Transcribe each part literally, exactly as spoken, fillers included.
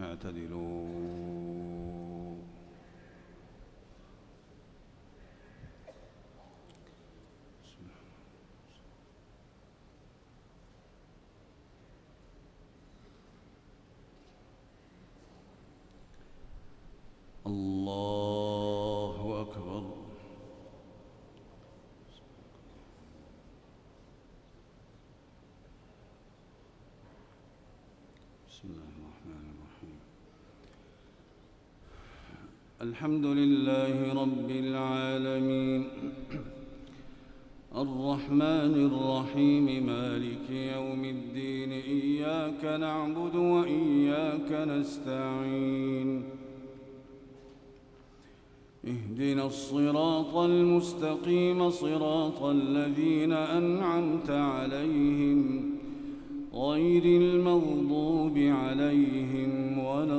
اعتدلوا. الله أكبر. بسم الله الرحمن الرحيم. الحمد لله رب العالمين الرحمن الرحيم مالك يوم الدين، إياك نعبد وإياك نستعين، اهدنا الصراط المستقيم صراط الذين أنعمت عليهم غير المغضوب عليهم ولا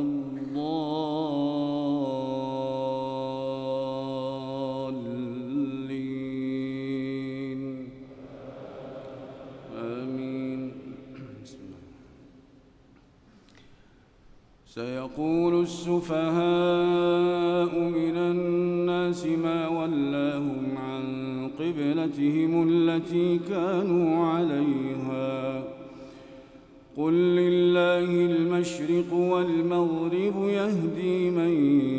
الضالين آمين. سيقول السفهاء من الناس ما ولاهم عن قبلتهم التي كانوا عليها، قل لله المشرق والمغرب يهدي من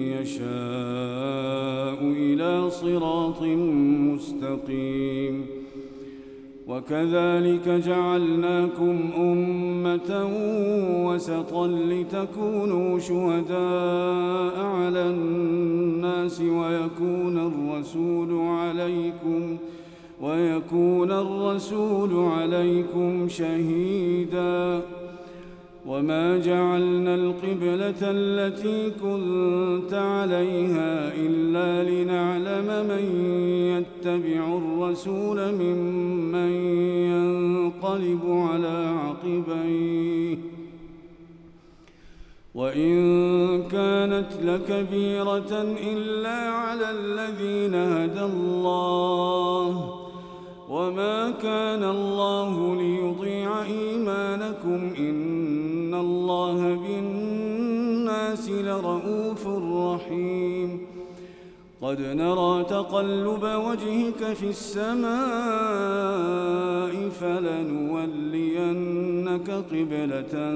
يشاء إلى صراط مستقيم. وكذلك جعلناكم أمة وسطا لتكونوا شهداء على الناس ويكون الرسول عليكم ويكون الرسول عليكم شهيدا. وما جعلنا القبلة التي كنت عليها إلا لنعلم من يتبع الرسول ممن ينقلب على عقبيه، وإن كانت لكبيرة إلا على الذين هدى الله، وما كان الله ليضيع إيمانكم إن الله بالناس لرءوف رحيم. قد نرى تقلب وجهك في السماء فلنولينك قبلة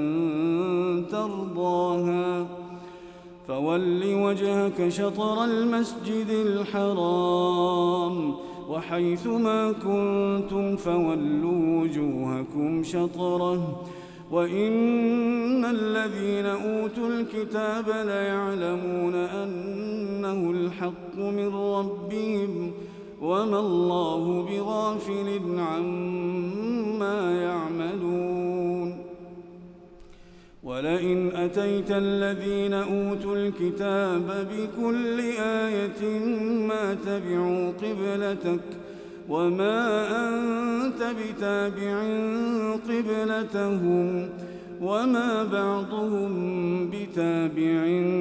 ترضاها، فول وجهك شطر المسجد الحرام وحيثما كنتم فولوا وجوهكم شطره، وإن الذين أوتوا الكتاب ليعلمون أنه الحق من ربهم وما الله بغافل عما يعملون. ولئن أتيت الذين أوتوا الكتاب بكل آية ما تبعوا قبلتك وما أنت بتابع قبلتهم وما بعضهم بتابع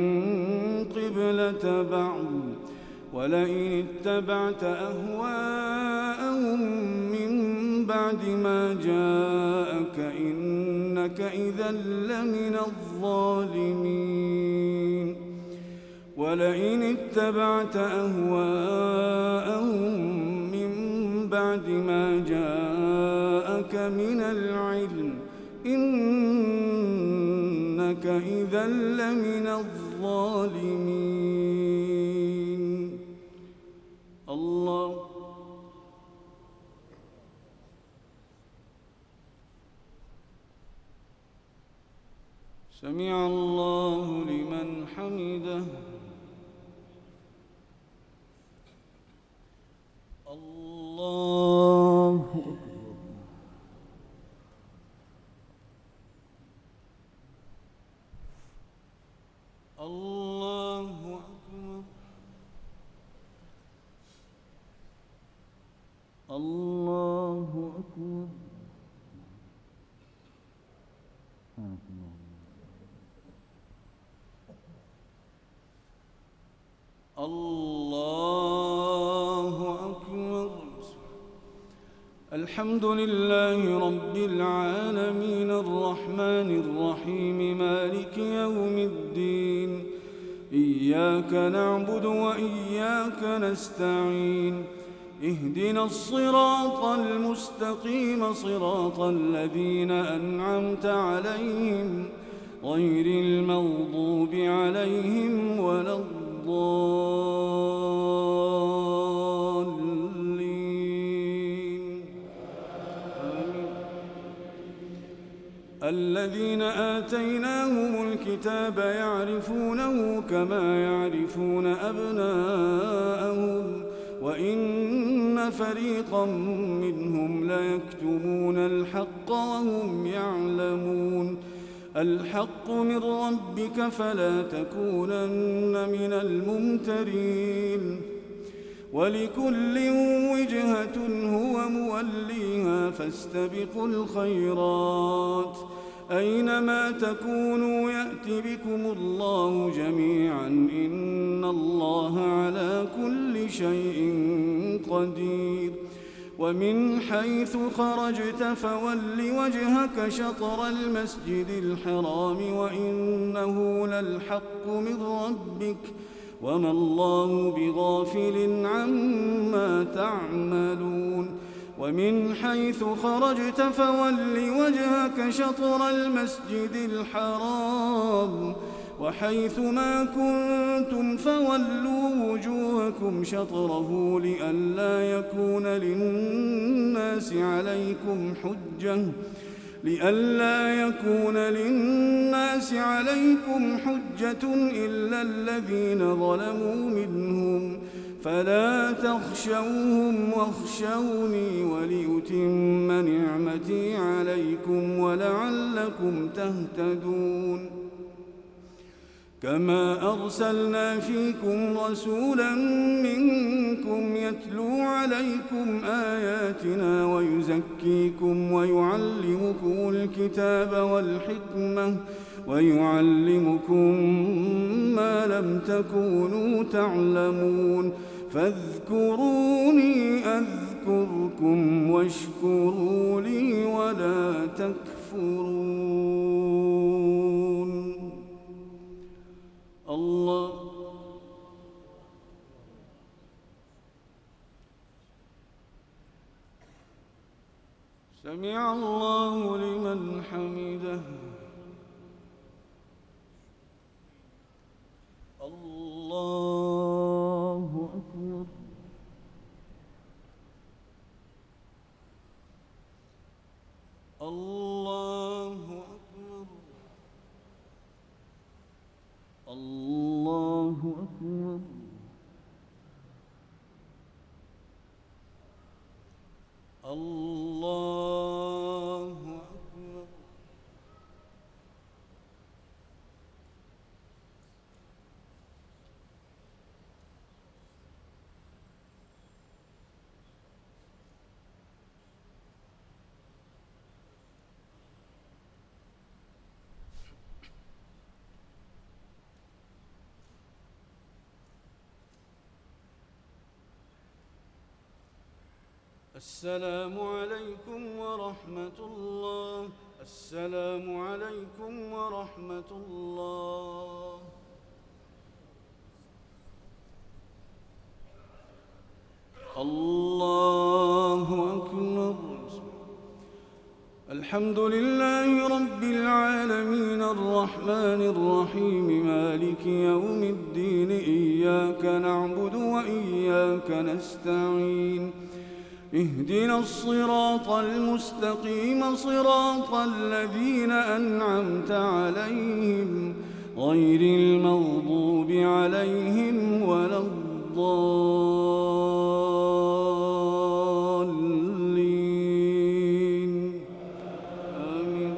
قبلة بعض. ولئن اتبعت أهواءهم من بعد ما جاءك إنك إذا لمن الظالمين. ولئن اتبعت أهواءهم من بعد ما جاءك من العلم إنك إذا لمن الظالمين. الله سمع الله لمن حمده. الله الله أكبر. الله أكبر. الحمد لله رب العالمين الرحمن الرحيم مالك يوم الدين إياك نعبد وإياك نستعين اهدنا الصراط المستقيم صراط الذين أنعمت عليهم غير المغضوب عليهم ولا الضالين آمين. الذين آتيناهم الكتاب يعرفونه كما يعرفون أبناءهم وإن فريقا منهم ليكتمون الحق وهم يعلمون الحق من ربك فلا تكونن من الممترين ولكل وجهة هو موليها فاستبقوا الخيرات أينما تكونوا يأت بكم الله جميعا إن الله على كل شيء قدير ومن حيث خرجت فول وجهك شطر المسجد الحرام وإنه للحق من ربك وما الله بغافل عما تعملون ومن حيث خرجت فول وجهك شطر المسجد الحرام وحيث ما كنتم فولوا وجوهكم شطره لئلا يكون للناس عليكم حجة لئلا يكون للناس عليكم حجة إلا الذين ظلموا منهم فلا تخشوهم واخشوني وليتم نعمتي عليكم ولعلكم تهتدون كما أرسلنا فيكم رسولا منكم يتلو عليكم آياتنا ويزكيكم ويعلمكم الكتاب والحكمة ويعلمكم ما لم تكونوا تعلمون فاذكروني أذكركم واشكروا لي ولا تكفرون الله سمع الله لمن حمده الله أكبر الله أكبر الله أكبر الله أكبر السلام عليكم ورحمة الله السلام عليكم ورحمة الله الله أكبر الحمد لله رب العالمين الرحمن الرحيم مالك يوم الدين إياك نعبد وإياك نستعين اهدنا الصراط المستقيم صراط الذين أنعمت عليهم غير المغضوب عليهم ولا الضالين آمين.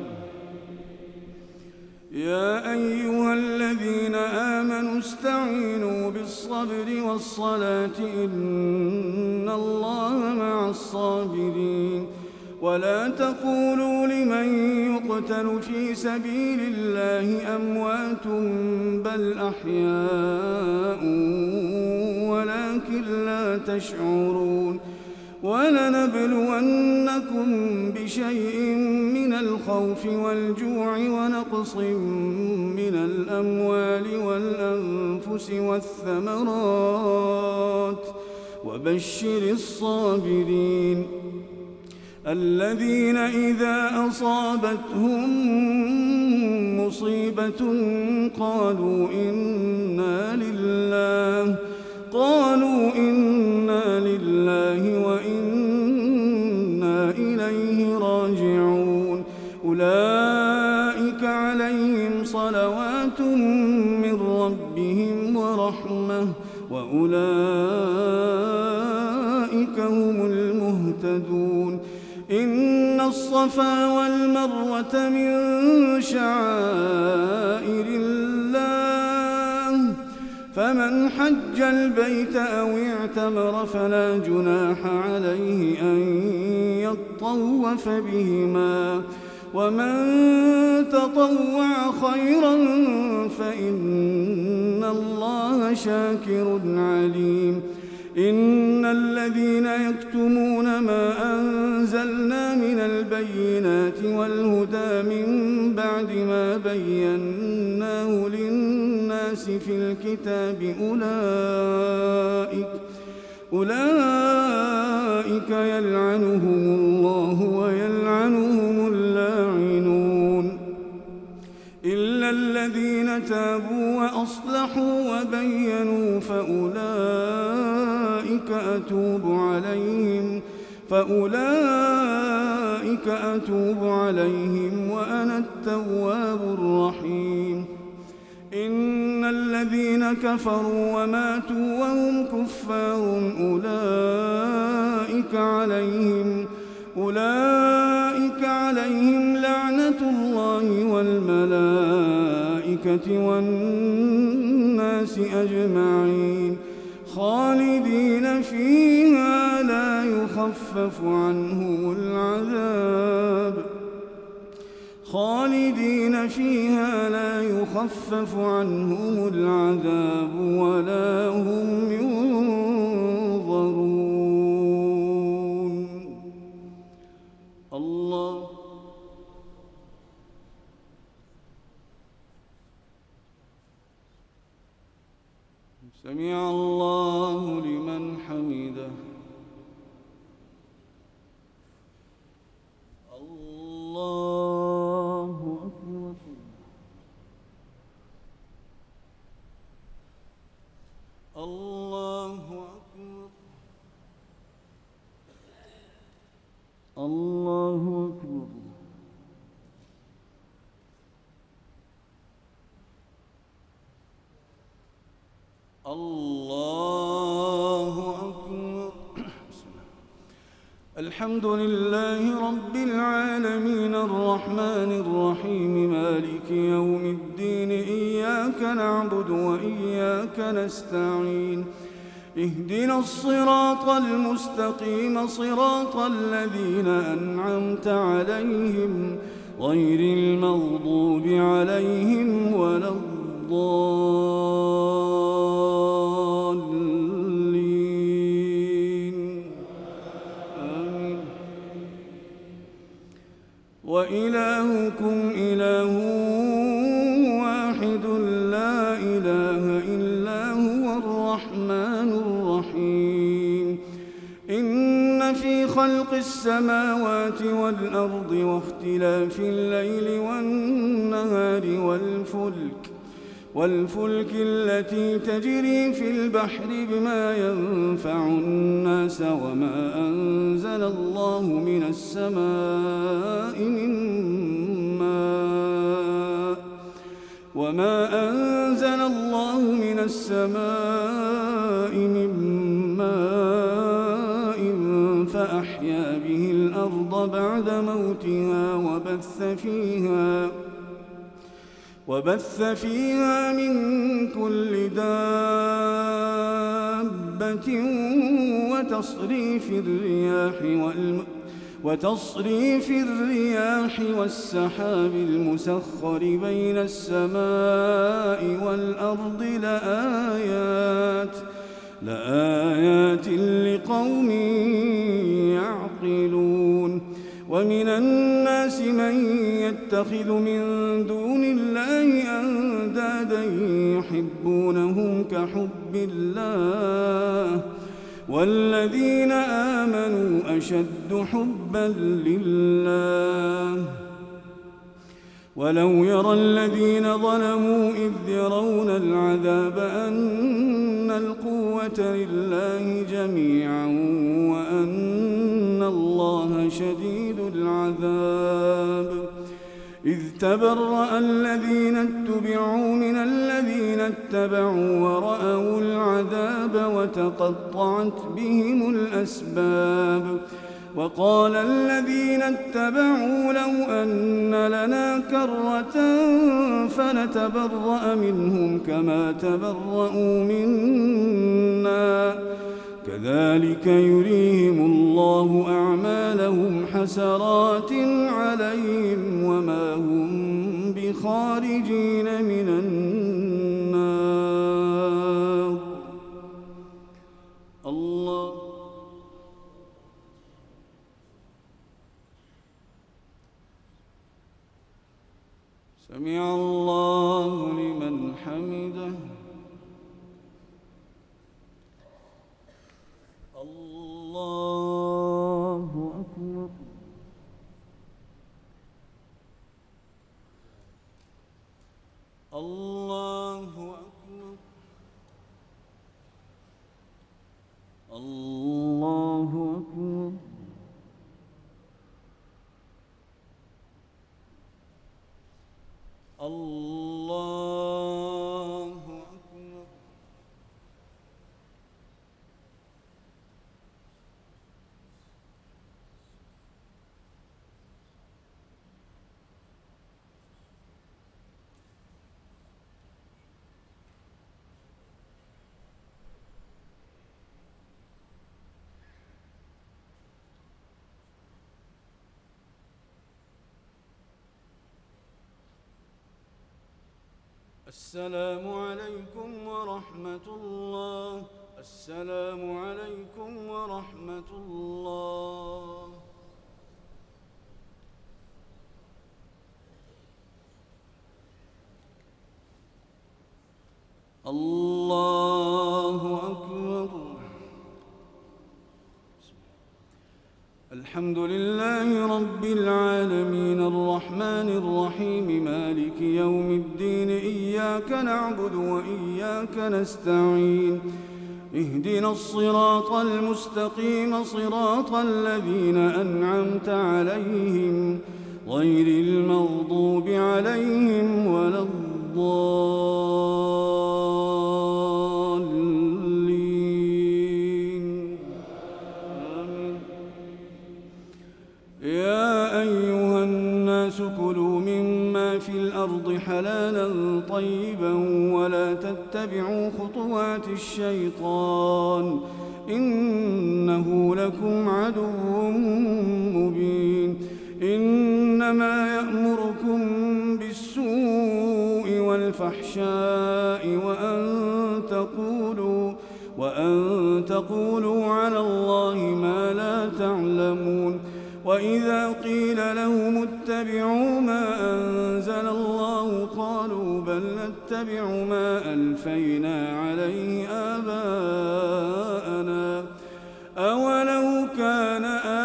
يا أيها الذين آمنوا استعينوا بالصبر والصلاة إن الله مع الصابرين ولا تقولوا لمن يقتل في سبيل الله أموات بل أحياء ولكن لا تشعرون ولنبلونكم بشيء من الخوف والجوع ونقص من الأموال والأنفس والثمرات وبشر الصابرين الذين إذا أصابتهم مصيبة قالوا إنا لله قالوا إنا لله وإنا إليه راجعون أولئك عليهم صلوات من ربهم ورحمة وأولئك هم المهتدون إن الصفا والمروة من شعائر الله فمن حج البيت أو اعتمر فلا جناح عليه أن يطوف بهما ومن تطوع خيرا فإن الله شاكر عليم إن الذين يكتمون ما أنزلنا من البينات والهدى من بعد ما بيناه للناس في الكتاب أولئك أولئك يلعنهم الله ويلعنهم اللاعنون إلا الذين تابوا وأصلحوا وبينوا فأولئك أتوب عليهم فأولئك أتوب عليهم وأنا التواب الرحيم إن الذين كفروا وماتوا وهم كفار أولئك عليهم أولئك عليهم لعنة الله والملائكة والناس أجمعين خالدين فيها لا يخفف عنهم العذاب خالدين فيها لا يخفف عنهم العذاب ولا هم ينظرون. الله سمع الله لمن حمده. الله أكبر. الله أكبر. الله أكبر. الله أكبر. الحمد لله رب العالمين الرحمن الرحيم مالك يوم الدين إياك نعبد وإياك نستعين اهدنا الصراط المستقيم صراط الذين أنعمت عليهم غير المغضوب عليهم ولا الضالين آمين. وإلهكم إله واحد لا إله إلا هو الرحمن الرحيم. إن في خلق السماوات والأرض واختلاف الليل والنهار والفلك والفلك التي تجري في البحر بما ينفع الناس وما أنزل الله من السماء من ماء وما أنزل الله من السماء من ماء فأحيا به الأرض بعد موتها وبث فيها وبث فيها من كل دابة وتصريف الرياح والم وتصريف الرياح والسحاب المسخر بين السماء والأرض لآيات لآيات لقوم يعقلون ومن الناس من يتخذ من دون الله أندادا يحبونهم كحب الله والذين آمنوا أشد حبا لله ولو يرى الذين ظلموا إذ يرون العذاب أن القوة لله جميعا وأن الله شديد العذاب إذ تبرأ الذين اتبعوا من الذين اتبعوا ورأوا العذاب وتقطعت بهم الأسباب وقال الذين اتبعوا لو أن لنا كرة فنتبرأ منهم كما تبرأوا منا كذلك يريهم الله أعمالهم حسرات عليهم وما هم بخارجين من النار. الله سمع الله لمن حمده. الله أكبر. الله أكبر. الله أكبر. الله أكبر. السلام عليكم ورحمة الله. السلام عليكم ورحمة الله. الله أكبر. الحمد لله رب العالمين الرحمن الرحيم مالك يوم الدين إياك نعبد وإياك نستعين اهدنا الصراط المستقيم صراط الذين أنعمت عليهم غير المغضوب عليهم ولا الضالين. آمين. يا أيها الناس كلوا مما في الأرض حلالا طيبا ولا تتبعوا خطوات الشيطان إنه لكم عدو مبين. إنما يأمركم بالسوء والفحشاء وأن تقولوا وأن تقولوا على الله ما لا تعلمون. وإذا قيل لهم اتبعوا ما أنزل الله قالوا بل نتبع ما ألفينا عليه آباءنا أولو كان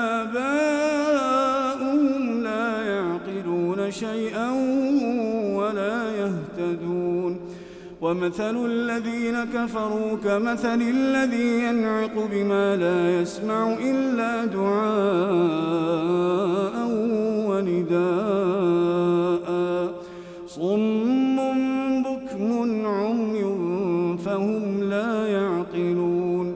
آباؤهم لا يعقلون شيئا ولا يهتدون. ومثل الذين كفروا كمثل الذي ينعق بما لا يسمع إلا دعاء ونداء صم بكم عمي فهم لا يعقلون.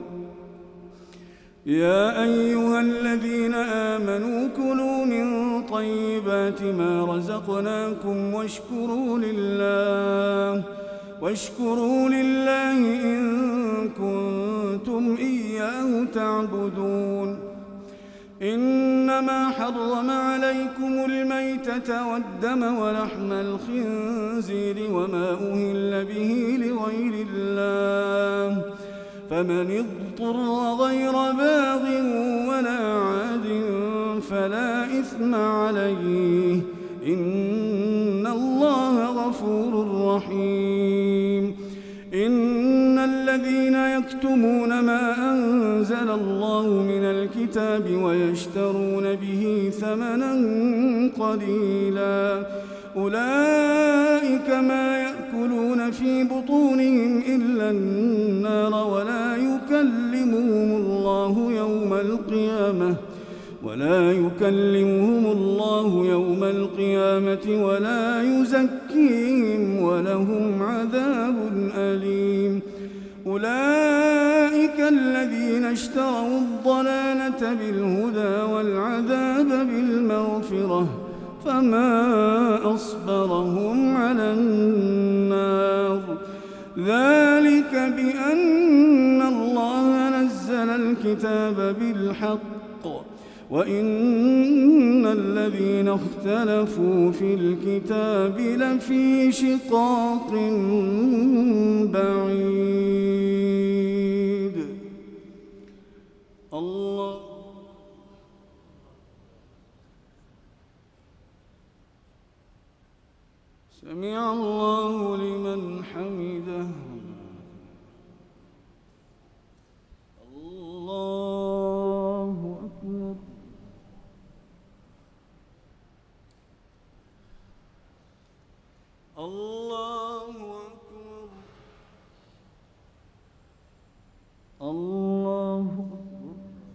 يا أيها الذين آمنوا كلوا من طيبات ما رزقناكم واشكروا لله واشكروا لله إن كنتم إياه تعبدون. إنما حرم عليكم الميتة والدم ولحم الخنزير وما أهل به لغير الله فمن اضطر غير باغ ولا عاد فلا إثم عليه إن الله غفور رحيم إن الذين يكتمون ما أنزل الله من الكتاب ويشترون به ثمنا قليلا أولئك ما يأكلون في بطونهم إلا النار ولا يكلمهم الله يوم القيامة ولا يكلمهم الله يوم القيامة ولا يزكيهم ولهم عذاب أليم أولئك الذين اشتروا الضلالة بالهدى والعذاب بالمغفرة فما أصبرهم على النار ذلك بأن الله نزل الكتاب بالحق وإن الذين اختلفوا في الكتاب لفي شقاق بعيد الله سمع الله لمن حمده الله أكبر الله أكبر الله أكبر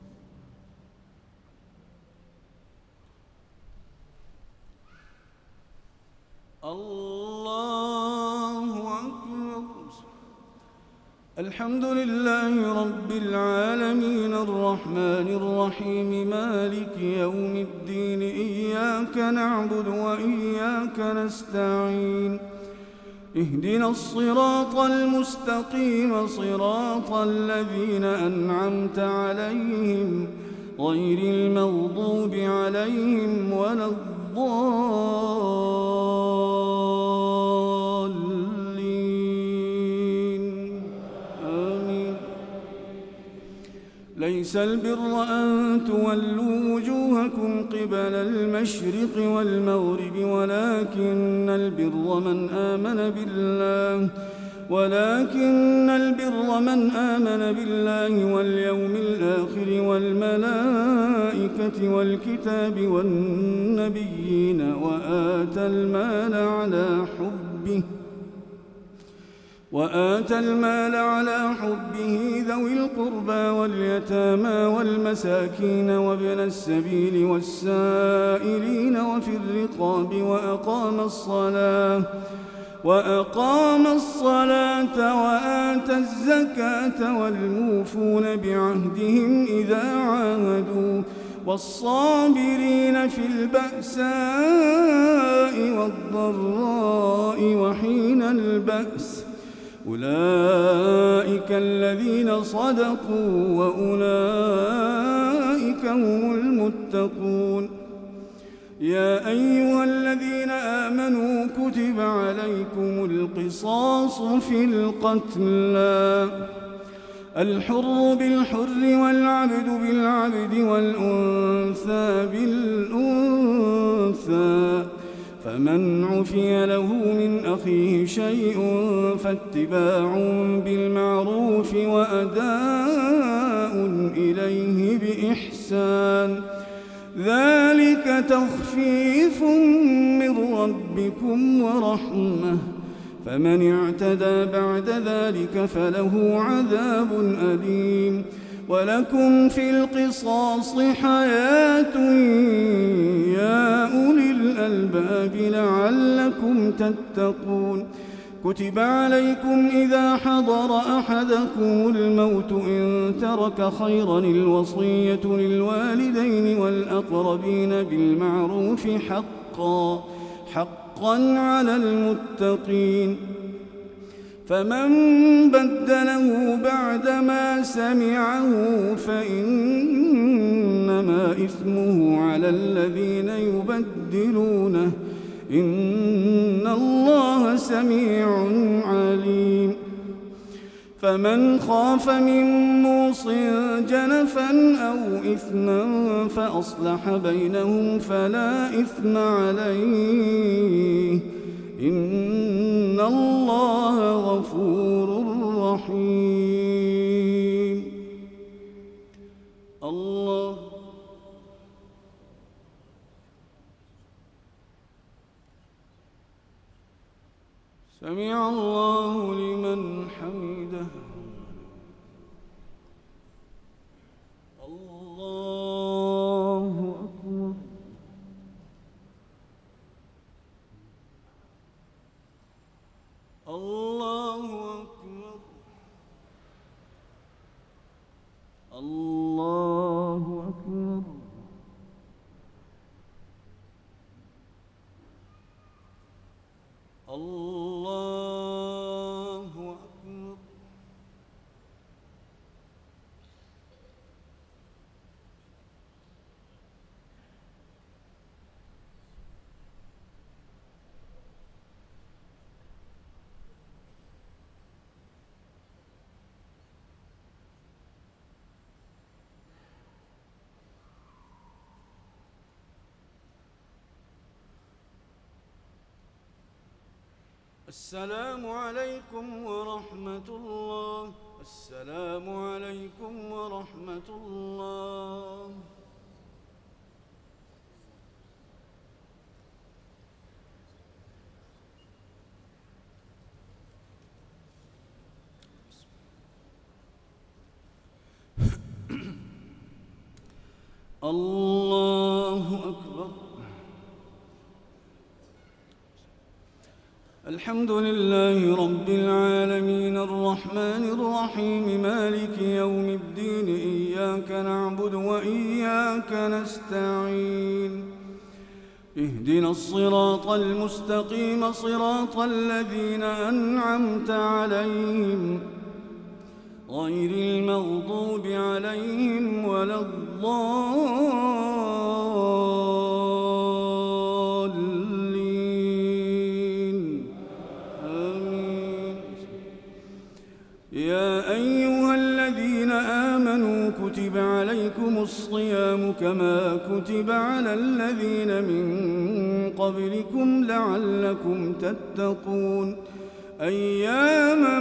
الله أكبر الحمد لله رب العالمين الرحمن الرحيم مالك يوم الدين إياك نعبد وإياك نستعين اهدنا الصراط المستقيم صراط الذين أنعمت عليهم غير المغضوب عليهم ولا الضالين آمين ليس البر أن تولوا وجوهكم قبل المشرق والمغرب ولكن البر من آمن بالله ولكن البر من آمن بالله واليوم الآخر والملائكة والكتاب والنبيين وآتى المال على حبه وآتى المال على حبه ذوي القربى واليتامى والمساكين وابن السبيل والسائلين وفي الرقاب وأقام الصلاة وأقام الصلاة وآتى الزكاة والموفون بعهدهم إذا عاهدوا والصابرين في البأساء والضراء وحين البأس أولئك الذين صدقوا وأولئك هم المتقون يا أيها الذين آمنوا كتب عليكم القصاص في القتلى الحر بالحر والعبد بالعبد والأنثى بالأنثى فمن عفي له من أخيه شيء فاتباع بالمعروف وأداء إليه بإحسان ذلك تخفيف من ربكم ورحمة فمن اعتدى بعد ذلك فله عذاب أليم ولكم في القصاص حياة يا أولي الألباب لعلكم تتقون كتب عليكم إذا حضر أحدكم الموت إن ترك خيرا الوصية للوالدين والأقربين بالمعروف حقا حقا على المتقين فمن بدله بعدما سمعه فإنما إثمه على الذين يبدلونه إن الله سميع عليم فمن خاف من موص جنفا أو إثما فأصلح بينهم فلا إثم عليه إن الله غفور رحيم. الله سمع الله لمن حمده. الله أكبر. الله أكبر. الله أكبر. الله أكبر. السلام عليكم ورحمة الله. السلام عليكم ورحمة الله. الله أكبر. الحمد لله رب العالمين الرحمن الرحيم مالك يوم الدين إياك نعبد وإياك نستعين اهدنا الصراط المستقيم صراط الذين أنعمت عليهم غير المغضوب عليهم ولا الضالين آمين. يا أيها الذين آمنوا كتب عليكم الصيام كما كتب على الذين من قبلكم لعلكم تتقون أياما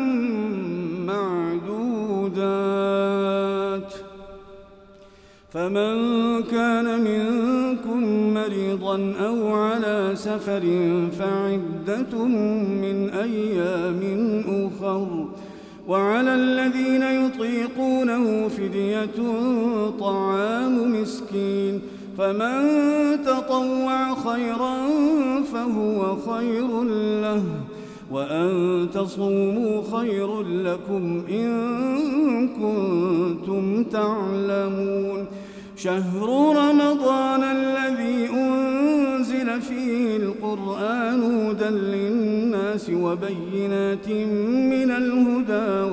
معدودات. فمن كان منكم مريضا أو على سفر فعدة من أيام أخر وعلى الذين يطيقونه فدية طعام مسكين فمن تطوع خيرا فهو خير له وأن تصوموا خير لكم إن كنتم تعلمون. شهر رمضان الذي أنزل فيه القرآن هدى للناس وبينات من الهدى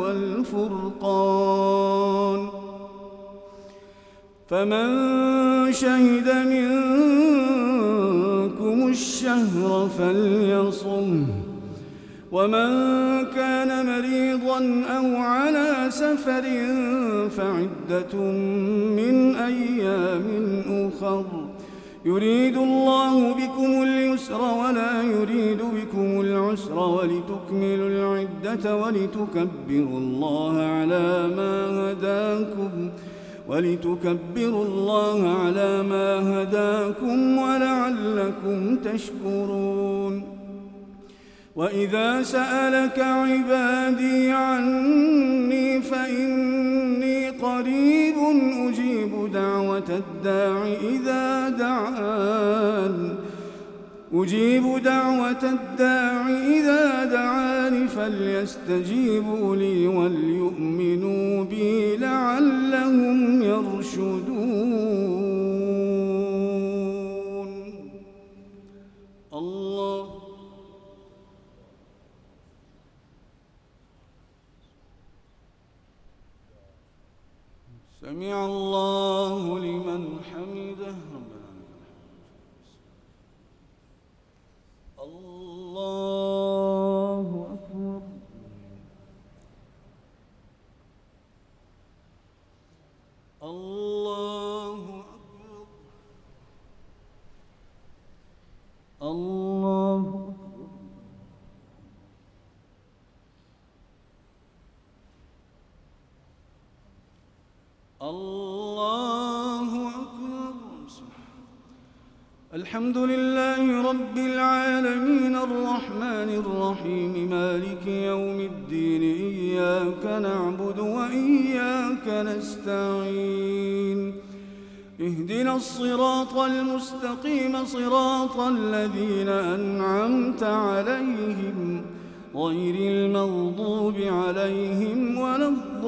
والفرقان فمن شهد منكم الشهر فليصمه ومن كان مريضا أو على سفر فعدة من أيام أخر يريد الله بكم اليسر ولا يريد بكم العسر ولتكملوا العدة ولتكبروا الله على ما هداكم ولتكبروا الله على ما هداكم ولعلكم تشكرون. وإذا سألك عبادي عني فإني قريب أجيب دعوة الداع إذا دعان أجيب دعوة الداع إذا دعان فليستجيبوا لي وليؤمنوا بي لعلهم يرشدون. الله سمع الله لمن حمده. الله أكبر. الله الله أكبر. الحمد لله رب العالمين الرحمن الرحيم مالك يوم الدين إياك نعبد وإياك نستعين اهدنا الصراط المستقيم صراط الذين أنعمت عليهم غير المغضوب عليهم ولا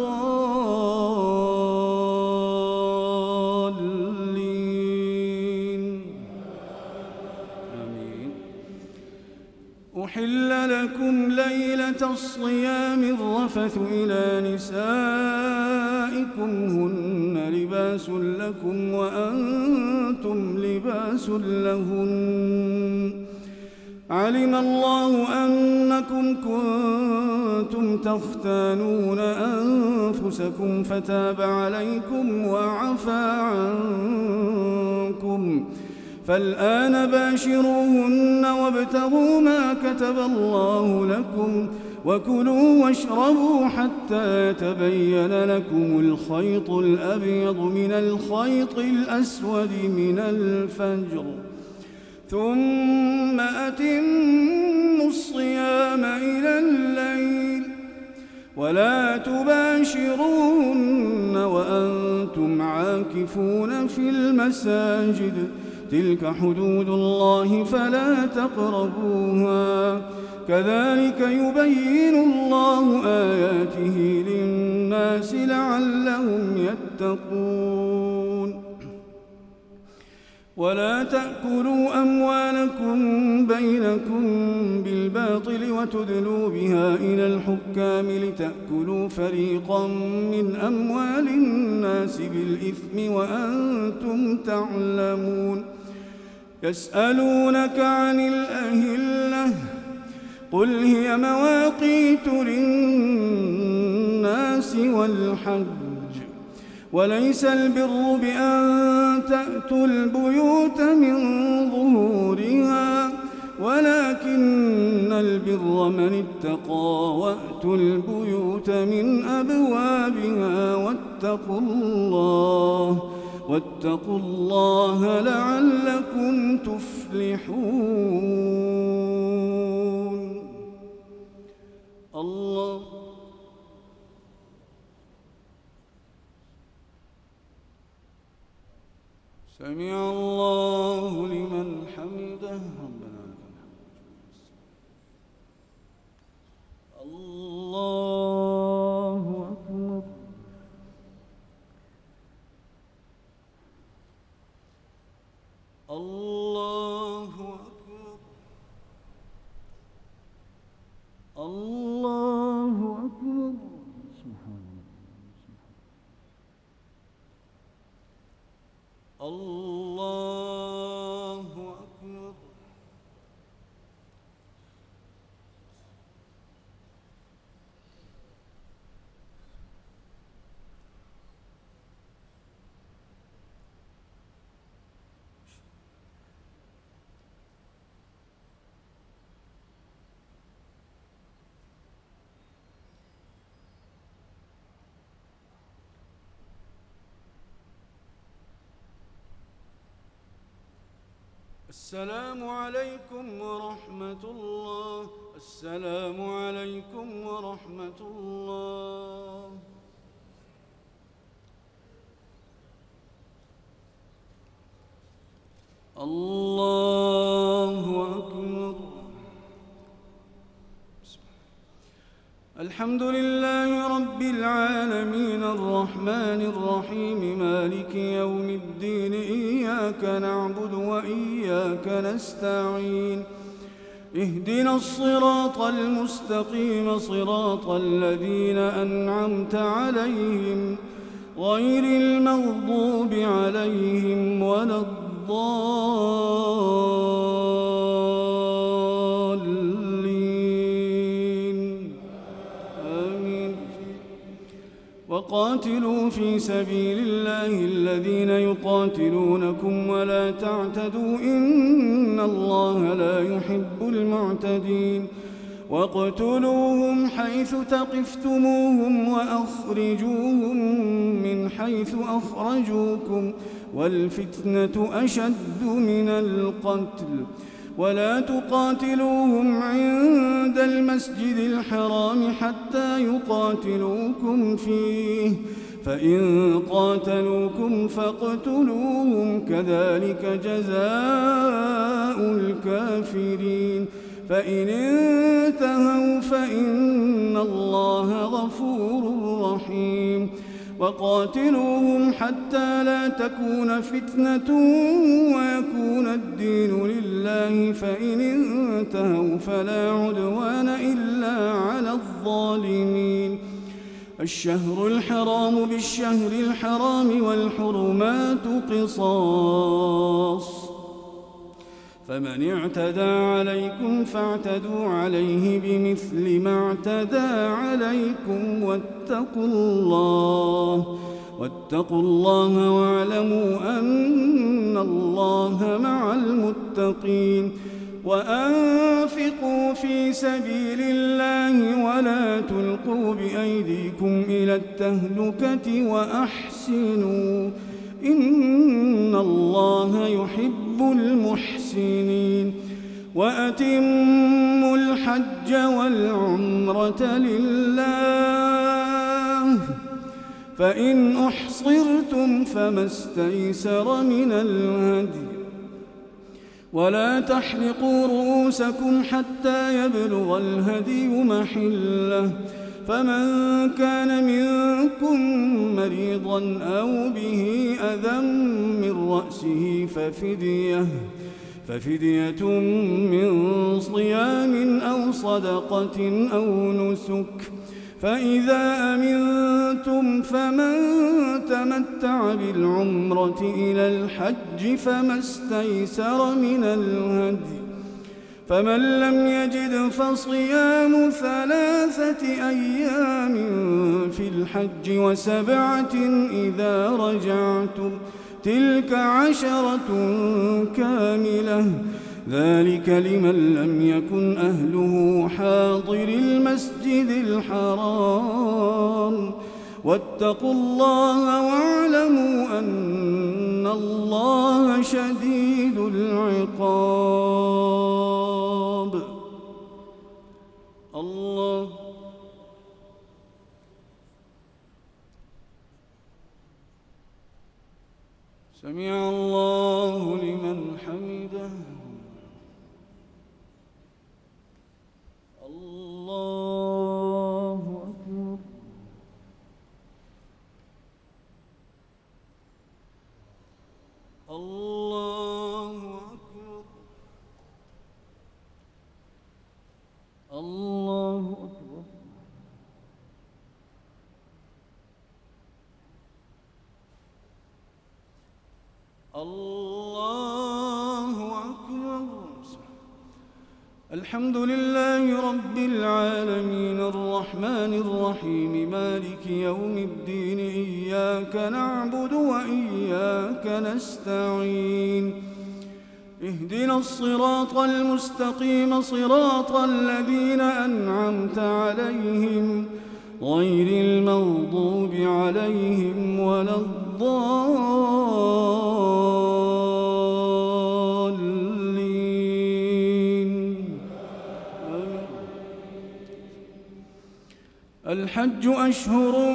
الضالين آمين. أحل لكم ليلة الصيام الرفث إلى نسائكم هن لباس لكم وأنتم لباس لهن علم الله أنكم كنتم تختانون أنفسكم فتاب عليكم وعفى عنكم فالآن باشروهن وابتغوا ما كتب الله لكم وكلوا واشربوا حتى يتبين لكم الخيط الأبيض من الخيط الأسود من الفجر ثم أتموا الصيام إلى الليل ولا تباشروهن وأنتم عاكفون في المساجد تلك حدود الله فلا تقربوها كذلك يبين الله آياته للناس لعلهم يتقون ولا تأكلوا أموالكم بينكم بالباطل وتدلوا بها إلى الحكام لتأكلوا فريقا من أموال الناس بالإثم وأنتم تعلمون يسألونك عن الأهلة قل هي مواقيت للناس والحج وليس البر بأن تأتوا البيوت من ظهورها ولكن البر من اتقى وأتوا البيوت من أبوابها واتقوا الله واتقوا الله لعلكم تفلحون. الله سمع الله لمن حمده ربنا لك الحمد. الله أكبر. الله أكبر. الله أكبر. سبحان الله أكبر. السلام عليكم ورحمة الله. السلام عليكم ورحمة الله. الله أكبر. الحمد لله رب العالمين الرحمن الرحيم مالك يوم الدين إياك نعبد وإياك نستعين اهدنا الصراط المستقيم صراط الذين أنعمت عليهم غير المغضوب عليهم ولا الضالين آمين. وقاتلوا في سبيل الله الذين يقاتلونكم ولا تعتدوا إن الله لا يحب المعتدين واقتلوهم حيث ثقفتموهم وأخرجوهم من حيث أخرجوكم والفتنة أشد من القتل ولا تقاتلوهم عند المسجد الحرام حتى يقاتلوكم فيه فإن قاتلوكم فاقتلوهم كذلك جزاء الكافرين فإن انتهوا فإن الله غفور رحيم وقاتلوهم حتى لا تكون فتنة ويكون الدين لله فإن انتهوا فلا عدوان إلا على الظالمين الشهر الحرام بالشهر الحرام والحرمات قصاص فمن اعتدى عليكم فاعتدوا عليه بمثل ما اعتدى عليكم واتقوا الله واتقوا الله واعلموا أن الله مع المتقين وأنفقوا في سبيل الله ولا تلقوا بأيديكم إلى التهلكة وأحسنوا إن الله يحب المحسنين وأتموا الحج والعمرة لله فإن أحصرتم فما استيسر من الهدي ولا تحلقوا رؤوسكم حتى يبلغ الهدي محله فمن كان منكم مريضا أو به أذى من رأسه ففدية ففدية من صيام أو صدقة أو نسك فإذا أمنتم فمن تمتع بالعمرة إلى الحج فما استيسر من الهدي فمن لم يجد فصيام ثلاثة أيام في الحج وسبعة إذا رجعتم تلك عشرة كاملة ذلك لمن لم يكن أهله حاضر المسجد الحرام واتقوا الله واعلموا أن الله شديد العقاب الله سمع الله لمن حمده الله أكبر الله أكبر الله أكبر الله أكبر الحمد لله رب العالمين الرحمن الرحيم مالك يوم الدين إياك نعبد وإياك نستعين اهدنا الصراط المستقيم صراط الذين أنعمت عليهم غير المغضوب عليهم ولا الضالين الحج أشهر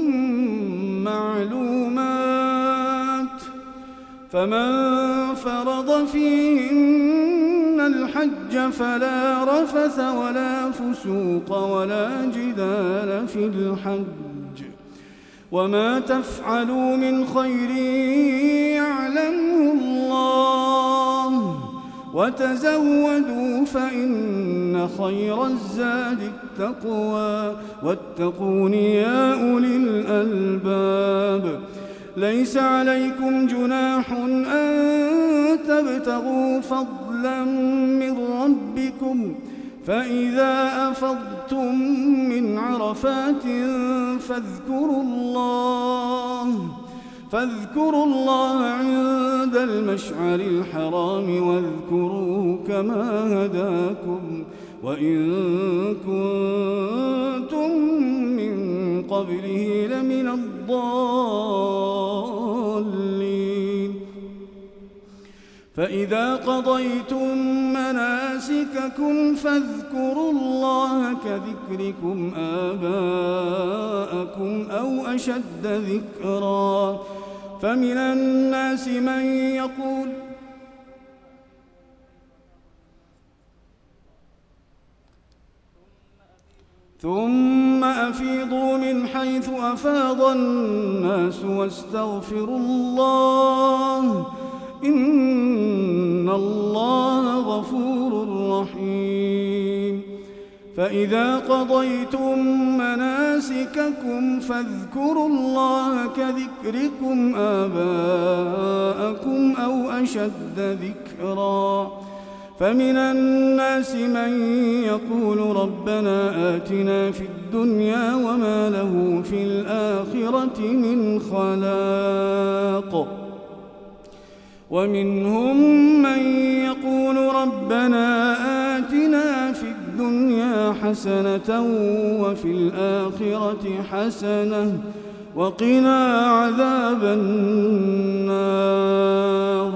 معلومات فمن فرض فيهن الحج فلا رفث ولا فسوق ولا جدال في الحج وما تفعلوا من خير يعلمه الله وتزودوا فإن خير الزاد التقوى واتقون يا أولي الألباب ليس عليكم جناح أن تبتغوا فضلا من ربكم فإذا أفضتم من عرفات فاذكروا الله فاذكروا الله عند المشعر الحرام واذكروه كما هداكم وإن كنتم من قبله لمن الضالين. فإذا قضيتم مناسككم فاذكروا الله كذكركم آباءكم أو أشد ذكرا. فمن الناس من يقول ثم أفيضوا من حيث أفاض الناس واستغفروا الله إن الله غفور رحيم. فإذا قضيتم مناسككم فاذكروا الله كذكركم آباءكم أو أشد ذكرا. فمن الناس من يقول ربنا آتنا في الدنيا وما له في الآخرة من خلاق. ومنهم من يقول ربنا آتنا في الدنيا حسنة وفي الآخرة حسنة وقنا عذاب النار.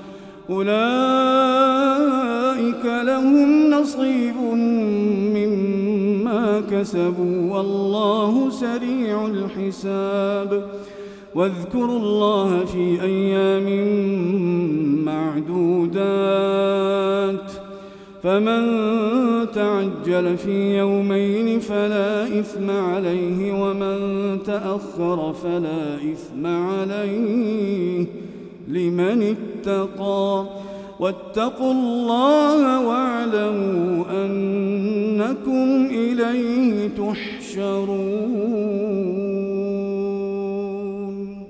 أولئك لهم نصيب مما كسبوا والله سريع الحساب. واذكروا الله في أيام معدودات فمن تعجل في يومين فلا إثم عليه ومن تأخر فلا إثم عليه لمن اتقى. واتقوا الله واعلموا أنكم إليه تحشرون.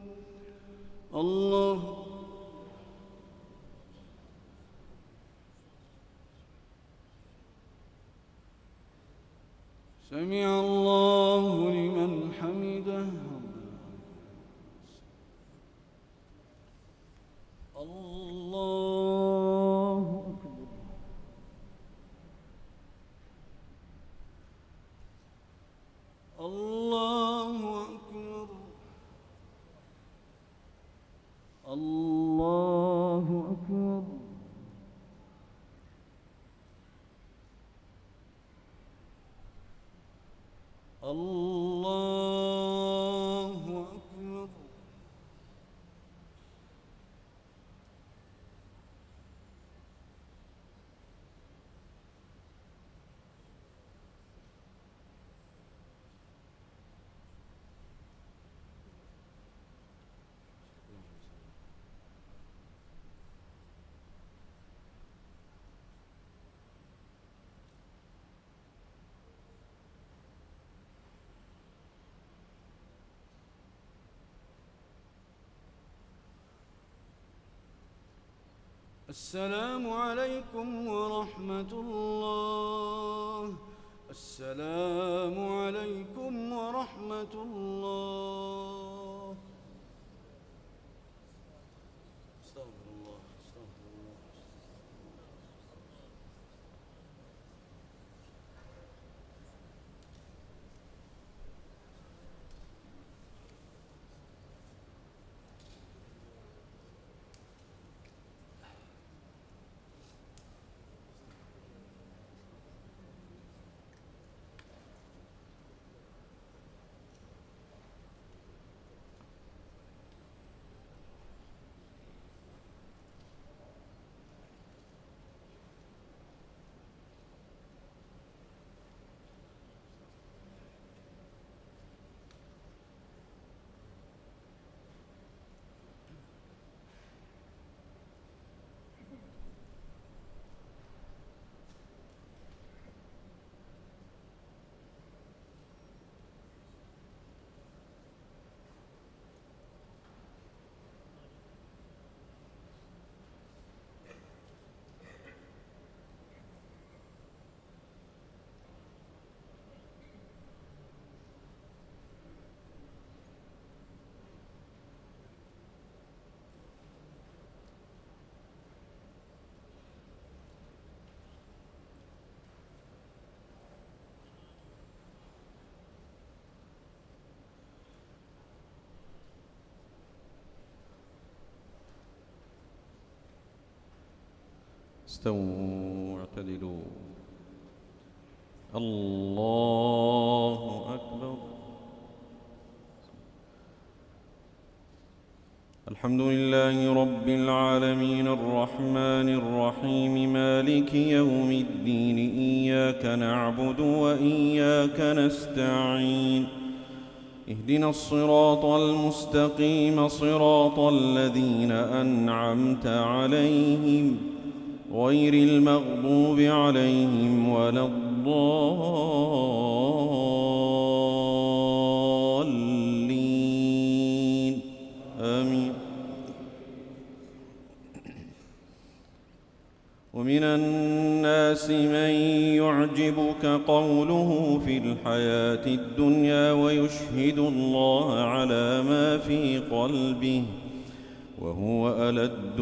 الله سمع الله لمن حمده. الله أكبر. الله أكبر. الله أكبر. الله أكبر. السلام عليكم ورحمة الله. السلام عليكم ورحمة الله. استغفر الله استغفر الله. استووا اعتدلوا. الله أكبر. الحمد لله رب العالمين الرحمن الرحيم مالك يوم الدين إياك نعبد وإياك نستعين اهدنا الصراط المستقيم صراط الذين أنعمت عليهم غير المغضوب عليهم ولا الضالين آمين. ومن الناس من يعجبك قوله في الحياة الدنيا ويشهد الله على ما في قلبه وهو ألد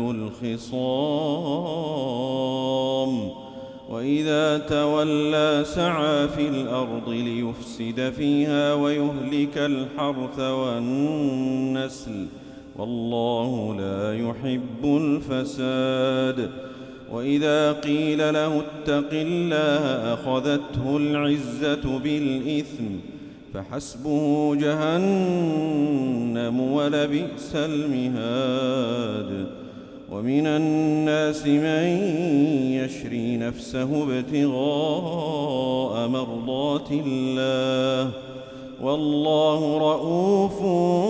الخصام وإذا تولى سعى في الأرض ليفسد فيها ويهلك الحرث والنسل والله لا يحب الفساد. وإذا قيل له اتق الله أخذته العزة بالإثم فحسبه جهنم ولبئس المهاد. ومن الناس من يشري نفسه ابتغاء مرضات الله والله رءوف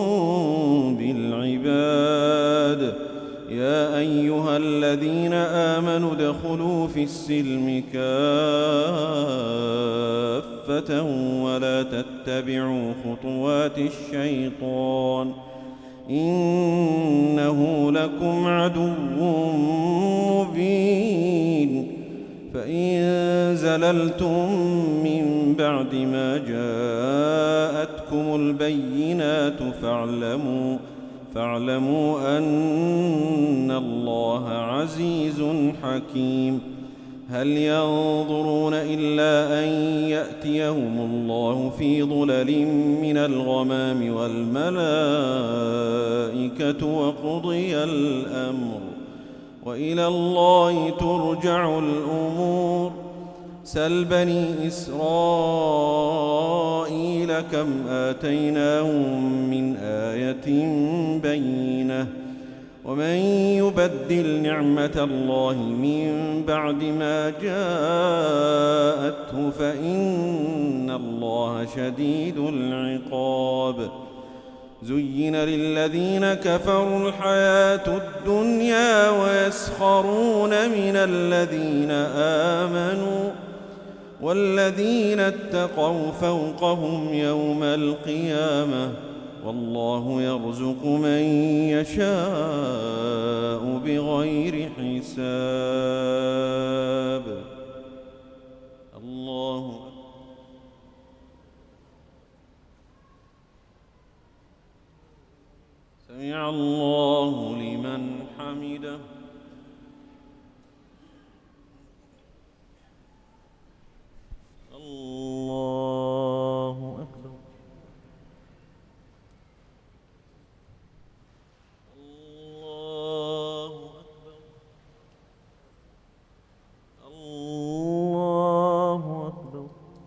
بالعباد. يا أيها الذين آمنوا ادخلوا في السلم كافة ولا تتبعوا خطوات الشيطان إنه لكم عدو مبين. فإن زللتم من بعد ما جاءتكم البينات فاعلموا فاعلموا أن الله عزيز حكيم. هل ينظرون إلا أن يأتيهم الله في ظلل من الغمام والملائكة وقضي الأمر وإلى الله ترجع الأمور. سل بني إسرائيل كم آتيناهم من آية بينة ومن يبدل نعمة الله من بعد ما جاءته فإن الله شديد العقاب. زين للذين كفروا الحياة الدنيا ويسخرون من الذين آمنوا والذين اتقوا فوقهم يوم القيامة والله يرزق من يشاء بغير حساب. الله سمع الله لمن حمده. الله أكبر. الله أكبر. الله أكبر.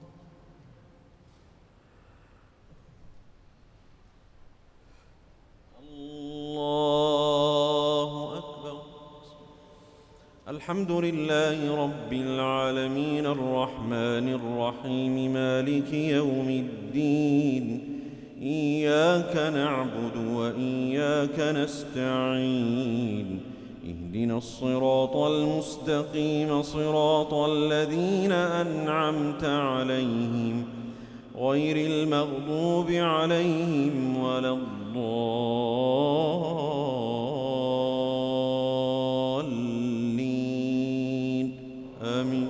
الله أكبر. الحمد لله رب العالمين الرحمن الرحيم مالك يوم الدين إياك نعبد وإياك نستعين اهدنا الصراط المستقيم صراط الذين أنعمت عليهم غير المغضوب عليهم ولا الضالين آمين.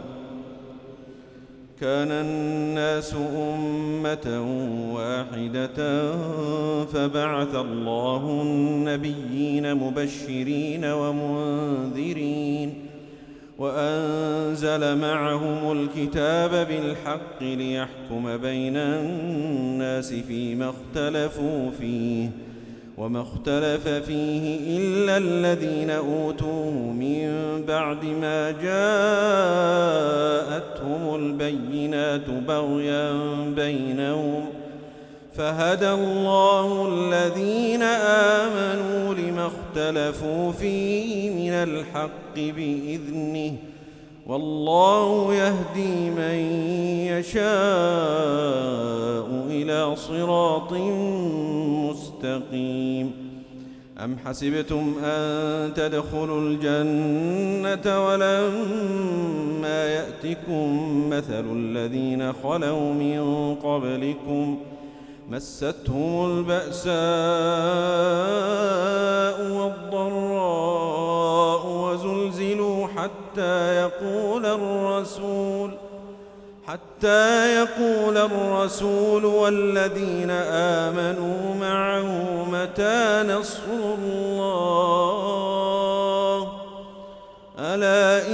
كان الناس أمة واحدة فبعث الله النبيين مبشرين ومنذرين وأنزل معهم الكتاب بالحق ليحكم بين الناس فيما اختلفوا فيه وما اختلف فيه إلا الذين أوتوه من بعد ما جاءتهم البينات بغيا بينهم فهدى الله الذين آمنوا لما اختلفوا فيه من الحق بإذنه والله يهدي من يشاء إلى صراط مستقيم. أم حسبتم أن تدخلوا الجنة ولما يأتكم مثل الذين خلوا من قبلكم مستهم البأساء والضراء وزلزلوا حتى يقول الرسول حتى يقول الرسول والذين آمنوا معه متى نصر الله ألا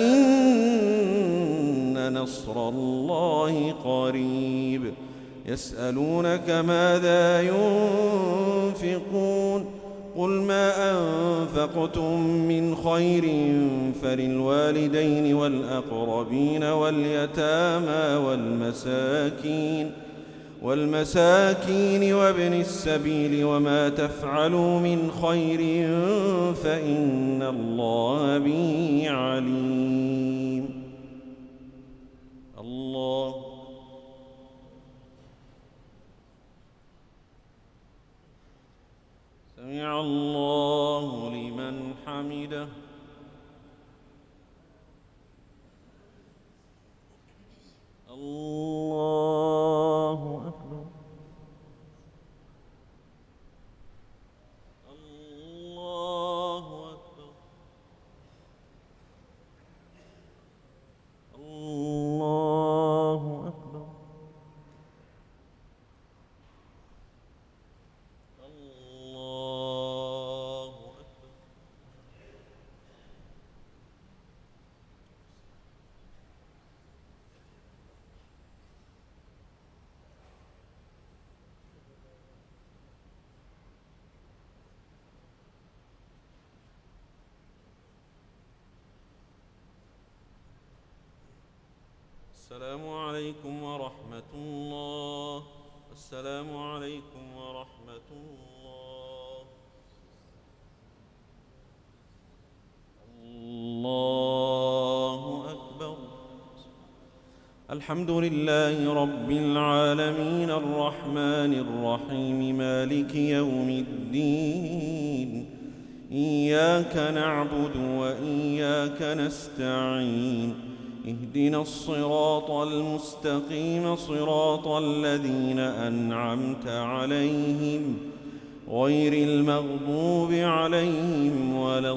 إن نصر الله قريب. يسألونك ماذا ينفقون قل ما أنفقتم من خير فللوالدين والأقربين واليتامى والمساكين والمساكين وابن السبيل وما تفعلوا من خير فإن الله به عليم. الله سمع الله لمن حمده. الله أكبر. الله أكبر. الله أكبر. السلام عليكم ورحمة الله. السلام عليكم ورحمة الله. الله أكبر. الحمد لله رب العالمين الرحمن الرحيم مالك يوم الدين إياك نعبد وإياك نستعين اهدنا الصراط المستقيم صراط الذين أنعمت عليهم غير المغضوب عليهم ولا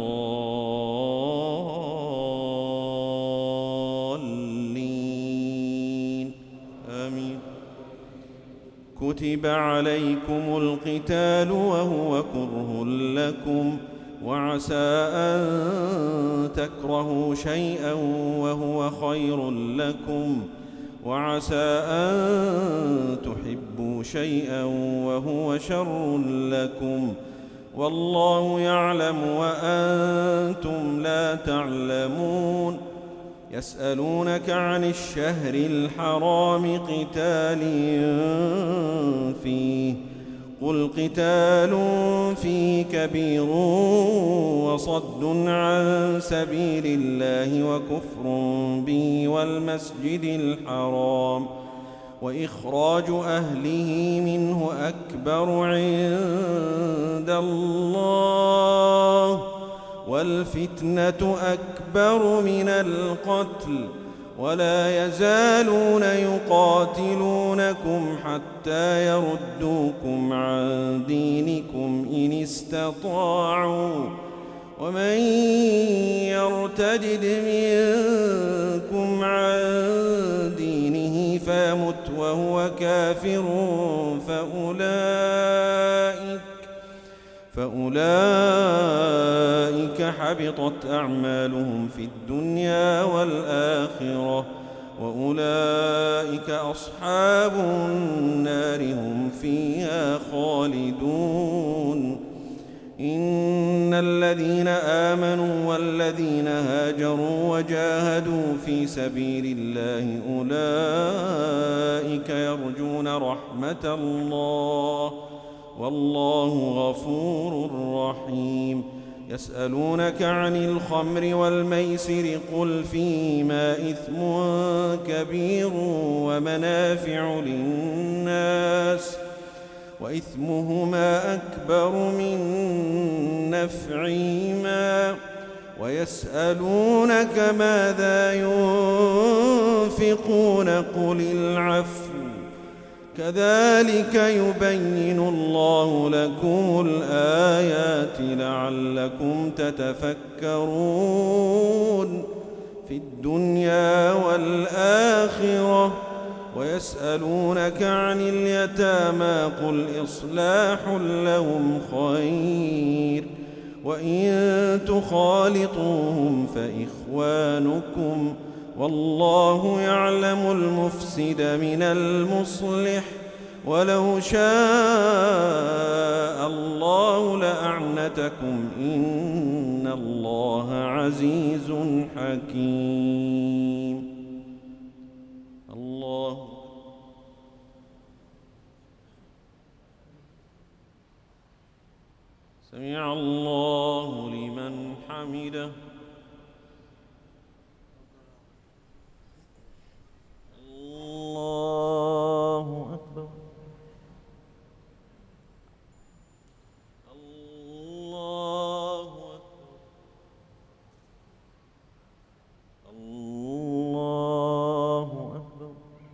الضالين آمين. كتب عليكم القتال وهو كره لكم وعسى أن تكرهوا شيئا وهو خير لكم وعسى أن تحبوا شيئا وهو شر لكم والله يعلم وأنتم لا تعلمون. يسألونك عن الشهر الحرام قتال فيه قل قتال فيه كبير وصد عن سبيل الله وكفر به والمسجد الحرام وإخراج أهله منه أكبر عند الله والفتنة أكبر من القتل ولا يزالون يقاتلونكم حتى يردوكم عن دينكم إن استطاعوا ومن يرتد منكم عن دينه فيمت وهو كافر فأولئك فأولئك حبطت أعمالهم في الدنيا والآخرة وأولئك أصحاب النار هم فيها خالدون. إن الذين آمنوا والذين هاجروا وجاهدوا في سبيل الله أولئك يرجون رحمة الله والله غفور رحيم. يسألونك عن الخمر والميسر قل فيهما إثم كبير ومنافع للناس وإثمهما أكبر من نفعهما ويسألونك ماذا ينفقون قل العفو كذلك يبين الله لكم الآيات لعلكم تتفكرون في الدنيا والآخرة. ويسألونك عن اليتامى قل إصلاح لهم خير وإن تخالطوهم فإخوانكم والله يعلم المفسد من المصلح ولو شاء الله لأعنتكم إن الله عزيز حكيم. الله سمع الله لمن حمده. الله أكبر. الله أكبر. الله أكبر.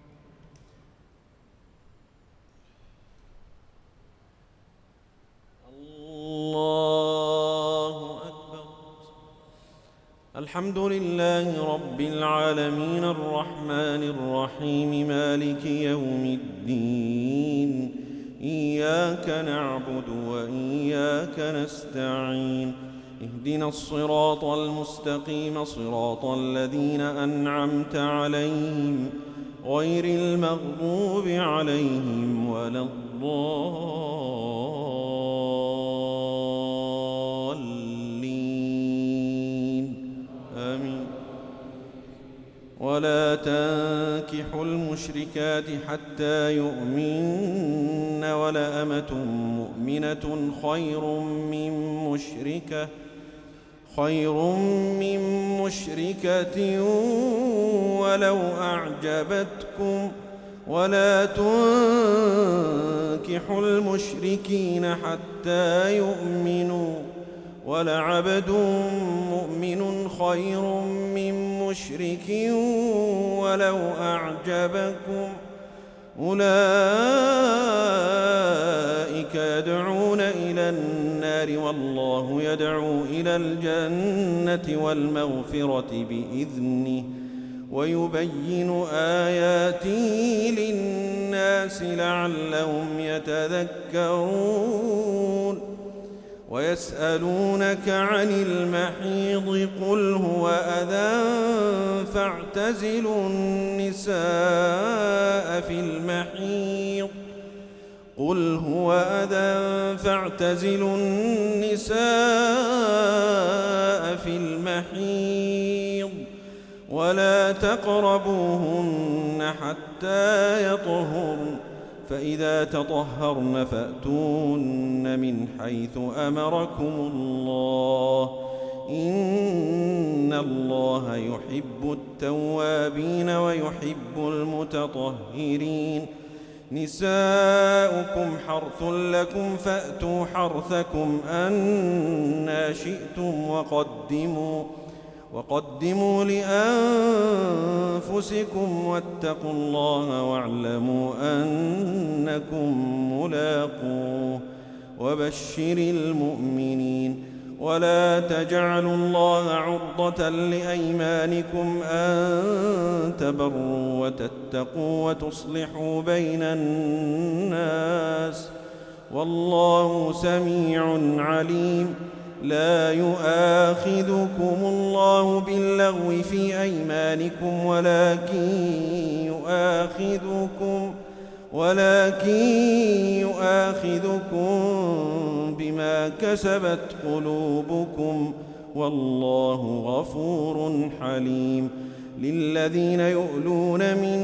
الله أكبر. الحمد لله رب العالمين الرحمن الرحيم مالك يوم الدين إياك نعبد وإياك نستعين اهدنا الصراط المستقيم صراط الذين أنعمت عليهم غير المغضوب عليهم ولا الضالين آمين. ولا تنكحوا المشركات حتى يؤمن ولأمة مؤمنة خير من مشركة خير من مشركة ولو أعجبتكم ولا تنكحوا المشركين حتى يؤمنوا ولعبد مؤمن خير من مشرك ولو أعجبكم أولئك يدعون إلى النار والله يدعو إلى الجنة والمغفرة بإذنه ويبين آياته للناس لعلهم يتذكرون. ويسألونك عن المحيض قل هو أذى فاعتزلوا النساء في المحيض قل هو أذى فاعتزلوا النساء في المحيض ولا تقربوهن حتى يطهرن فإذا تطهرن فأتون من حيث أمركم الله إن الله يحب التوابين ويحب المتطهرين. نساؤكم حرث لكم فأتوا حرثكم أنى شئتم وقدموا وقدموا لأنفسكم واتقوا الله واعلموا أنكم ملاقوه وبشر المؤمنين. ولا تجعلوا الله عرضة لأيمانكم أن تبروا وتتقوا وتصلحوا بين الناس والله سميع عليم. لا يؤاخذكم الله باللغو في أيمانكم ولكن يؤاخذكم ولكن يؤاخذكم بما بما كسبت قلوبكم والله غفور حليم. للذين يؤلون من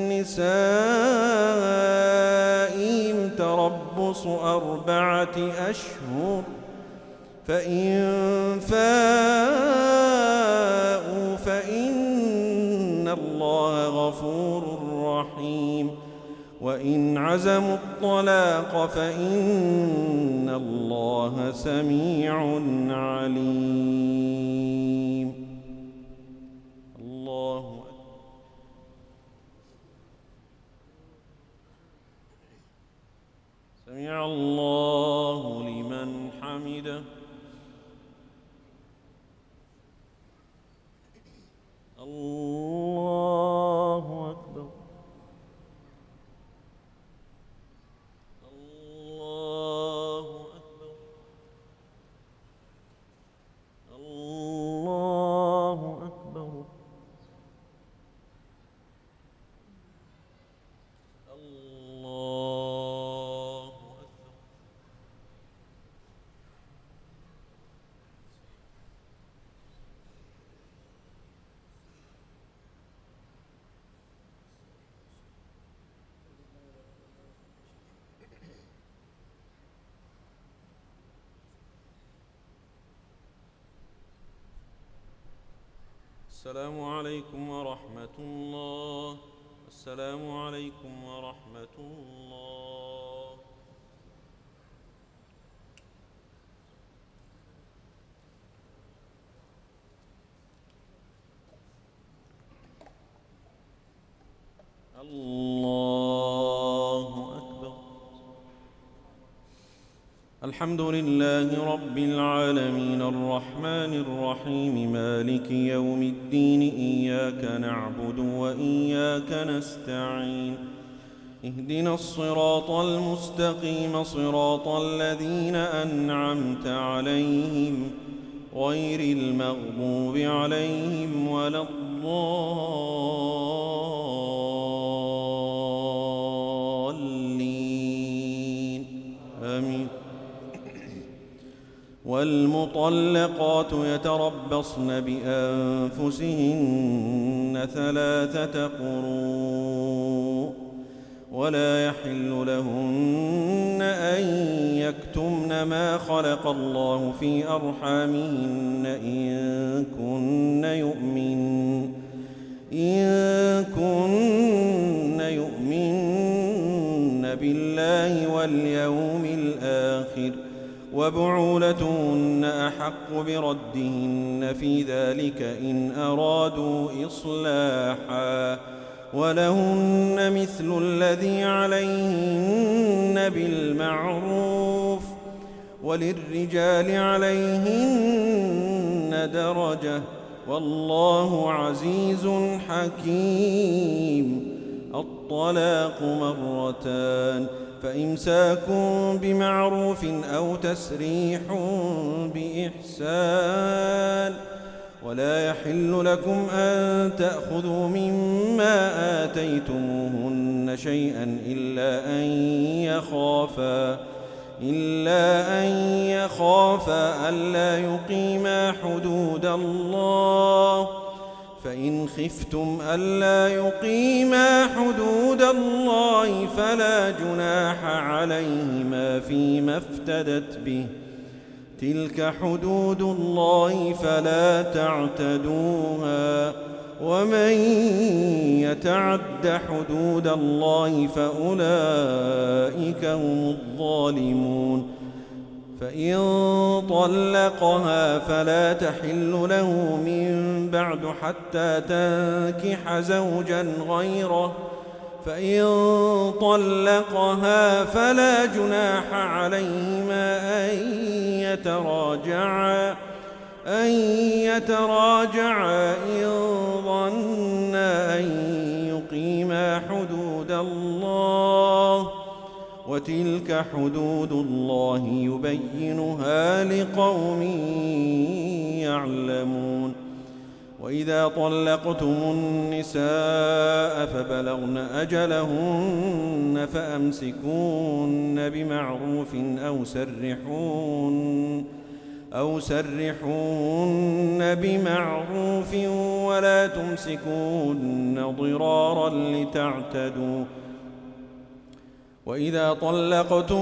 نسائهم تربص أربعة أشهر فإن فاءوا فإن الله غفور رحيم وإن عزموا الطلاق فإن الله سميع عليم. الله سمع الله لمن حمده. الله أكبر. الله أكبر. الله أكبر. الله أكبر. السلام عليكم ورحمة الله. السلام عليكم ورحمة الله. الله أكبر. الحمد لله رب العالمين الرحمن الرحيم مالك يوم الدين إياك نعبد وإياك نستعين اهدنا الصراط المستقيم صراط الذين أنعمت عليهم غير المغضوب عليهم ولا الضالين آمين. والمطلقات يتربصن بأنفسهن ثلاثة قروء ولا يحل لهن أن يكتمن ما خلق الله في أرحامهن إن كن يؤمن إن كن يؤمن بالله واليوم الآخر وبعولتهن أحق بردهن في ذلك إن أرادوا إصلاحا ولهن مثل الذي عليهن بالمعروف وللرجال عليهن درجة والله عزيز حكيم. الطلاق مرتان فإمساك بمعروف أو تسريح بإحسان ولا يحل لكم أن تأخذوا مما آتيتموهن شيئا إلا أن يخافا إلا أن يخافا ألا يقيما حدود الله فإن خفتم ألا يقيما حدود الله فلا جناح عليهما فيما افتدت به تلك حدود الله فلا تعتدوها ومن يتعد حدود الله فأولئك هم الظالمون. فإن طلقها فلا تحل له من بعد حتى تنكح زوجا غيره فإن طلقها فلا جناح عليهما أن يتراجعا أن يتراجعا إن ظنا أن يقيما حدود الله وتلك حدود الله يبينها لقوم يعلمون. وإذا طلقتم النساء فبلغن أجلهن فأمسكوهن بمعروف أو سرحوهن أو سرحوهن بمعروف ولا تمسكوهن ضرارا لتعتدوا وإذا طلقتم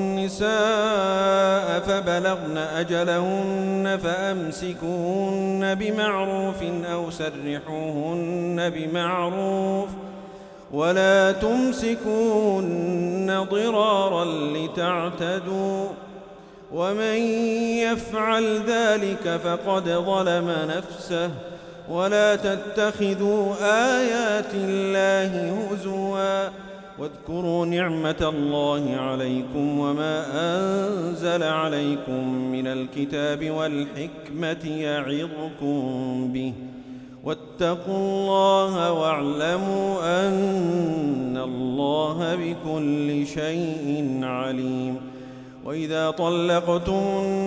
النساء فبلغن أجلهن فأمسكوهن بمعروف أو سرحوهن بمعروف ولا تمسكوهن ضرارا لتعتدوا ومن يفعل ذلك فقد ظلم نفسه ولا تتخذوا آيات الله هزوا واذكروا نعمة الله عليكم وما أنزل عليكم من الكتاب والحكمة يعظكم به واتقوا الله واعلموا أن الله بكل شيء عليم وإذا طلقتم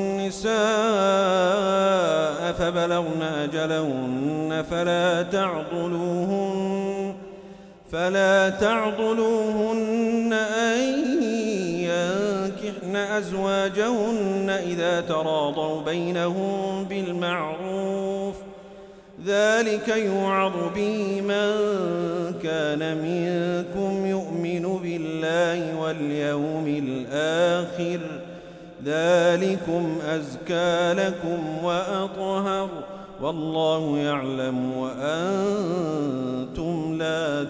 النساء فبلغن أجلهن فلا تعضلوهن فلا تعضلوهن أن ينكحن أزواجهن إذا تراضوا بينهم بالمعروف ذلك يوعظ به من كان منكم يؤمن بالله واليوم الآخر ذلكم أزكى لكم وأطهر والله يعلم وأنتم لا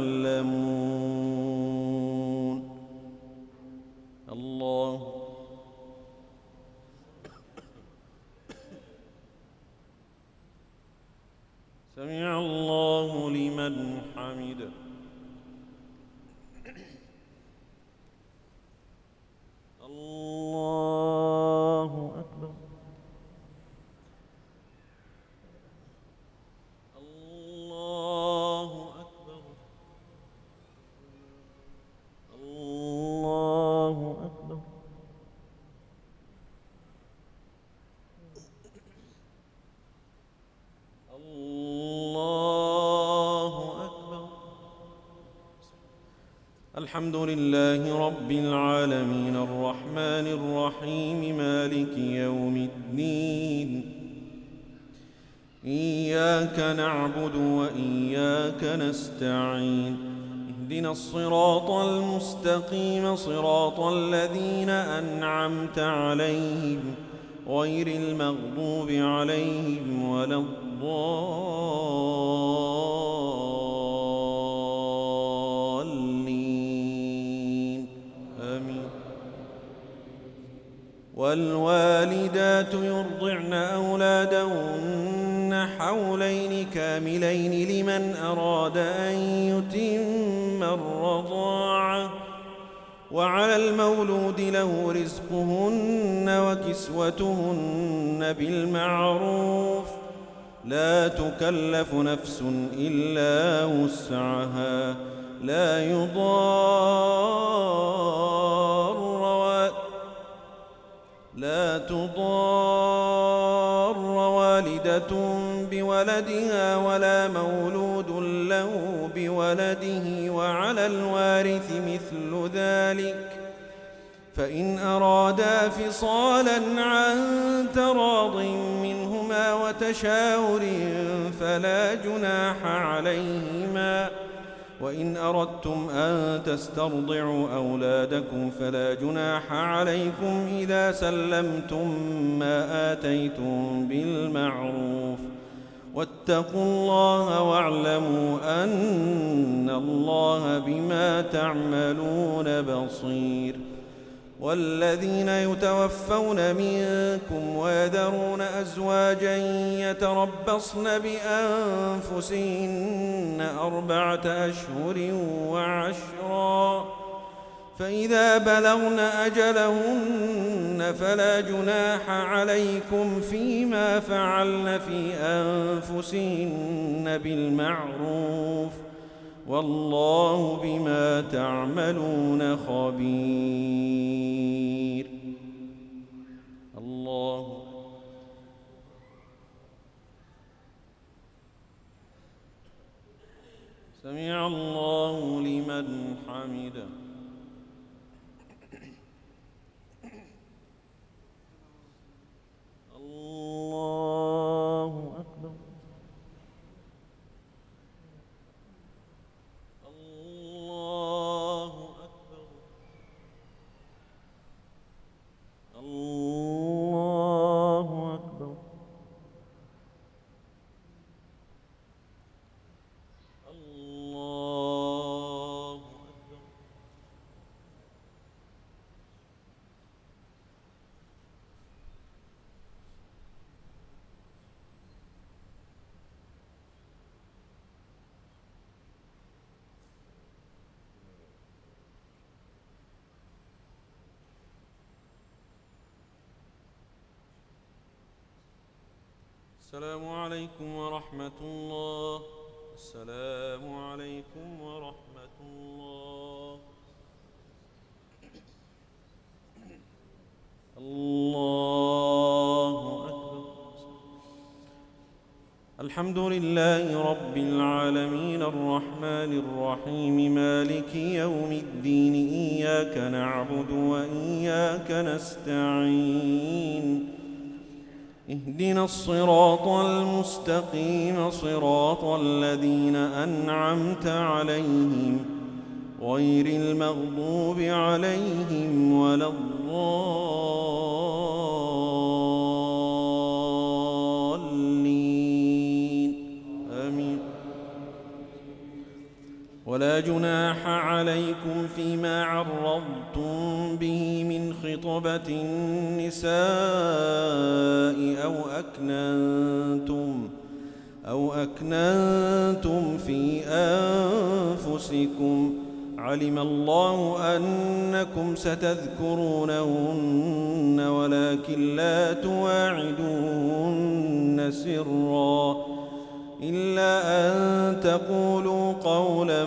تعلمون. الله سمع الله لمن حمده. الله أكبر. الله أكبر. الله أكبر. الله أكبر. الحمد لله رب العالمين الرحمن الرحيم مالك يوم الدين إياك نعبد وإياك نستعين اهدنا الصراط المستقيم صراط الذين أنعمت عليهم غير المغضوب عليهم ولا الضالين آمين. والوالدات يرضعن أولادهن حولين كاملين لمن أراد أن يتم الرضاعة وعلى المولود له رزقهن وكسوتهن بالمعروف لا تكلف نفس إلا وسعها لا يضار لا تضار والدة بولدها ولا مولود له بولده وعلى الوارث مثل ذلك فإن أرادا فصالا عن تراض منهما وتشاور فلا جناح عليهما وإن أردتم أن تسترضعوا أولادكم فلا جناح عليكم إذا سلمتم ما آتيتم بالمعروف واتقوا الله واعلموا أن الله بما تعملون بصير. والذين يتوفون منكم ويذرون أزواجا يتربصن بأنفسهن أربعة أشهر وعشرا فإذا بلغن أجلهن فلا جناح عليكم فيما فعلن في أنفسهن بالمعروف والله بما تعملون خبير. الله سمع الله لمن حمده. الله أكبر. الله أكبر. الله أكبر. الله أكبر. السلام عليكم ورحمة الله. السلام عليكم ورحمة الله. الله أكبر. الحمد لله رب العالمين الرحمن الرحيم مالك يوم الدين إياك نعبد وإياك نستعين اهدنا الصراط المستقيم صراط الذين أنعمت عليهم غير المغضوب عليهم ولا الضالين آمين. ولا جناح عليكم فيما عرضتم به من خطبة النساء أو أكننتم أو أكننتم في أنفسكم علم الله أنكم ستذكرونهن ولكن لا تواعدوهن سرا إلا أن تقولوا قولا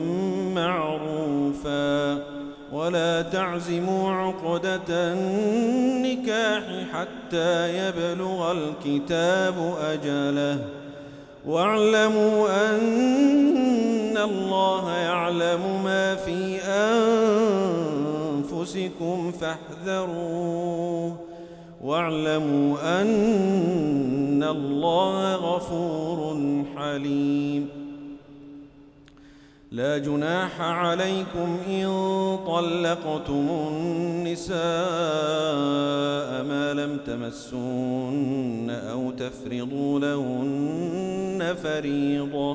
معروفا ولا تعزموا عقدة النكاح حتى يبلغ الكتاب أجله واعلموا أن الله يعلم ما في أنفسكم فاحذروه واعلموا أن الله غفور حليم. لا جناح عليكم إن طلقتم النساء ما لم تمسوهن أو تفرضوا لهن فريضة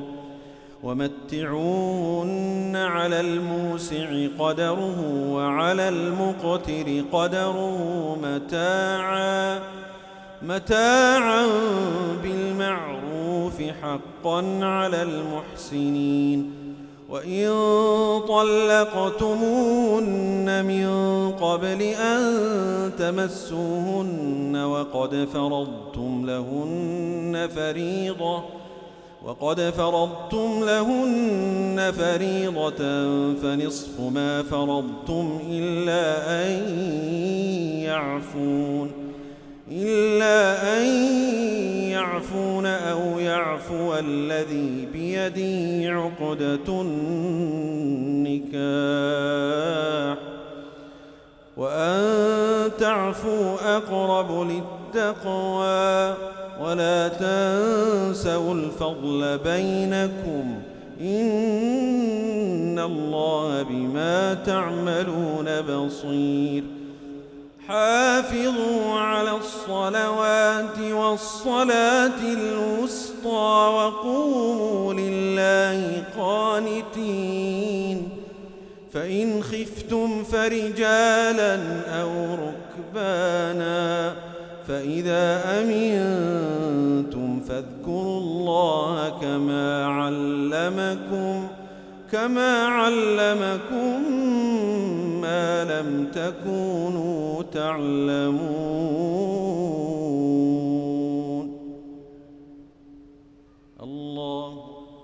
ومتعوهن على الموسع قدره وعلى المقتر قدره متاعا متاعا بالمعروف حقا على المحسنين. وإن طلقتموهن من قبل أن تمسوهن وقد فرضتم لهن فريضة وقد فرضتم لهن فريضة فنصف ما فرضتم إلا أن يعفون إلا أن يعفون أو يعفو الذي بيده عقدة النكاح وأن تعفوا أقرب للتقوى ولا تنسوا الفضل بينكم إن الله بما تعملون بصير. حافظوا على الصلوات والصلاة الوسطى وقوموا لله قانتين. فإن خفتم فرجالا أو ركبانا فإذا أمنتم فاذكروا الله كما علمكم كما علمكم ما لم تكونوا تعلمون. الله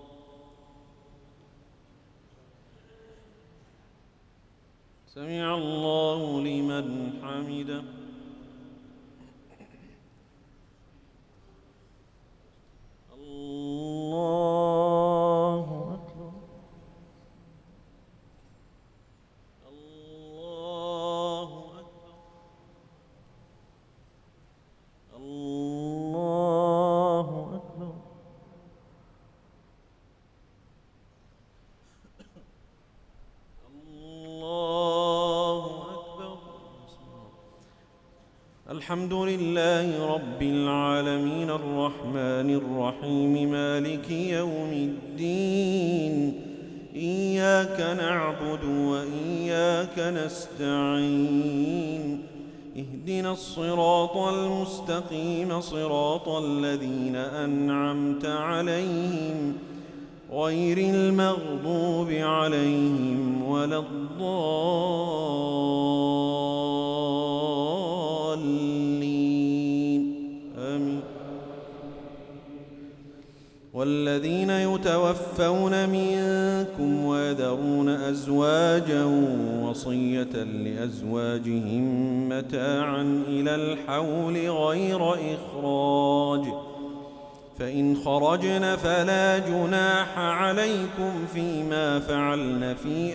سمع الله لمن حمده. الله أكبر. الحمد لله رب العالمين الرحمن الرحيم مالك يوم الدين إياك نعبد وإياك نستعين اهدنا الصراط المستقيم صراط الذين أنعمت عليهم غير المغضوب عليهم ولا الضالين آمين. والذين يتوفون منكم ويذرون أزواجا وصية لأزواجهم متاعا إلى الحول غير إخراج فإن خرجن فلا جناح عليكم فيما فعلن في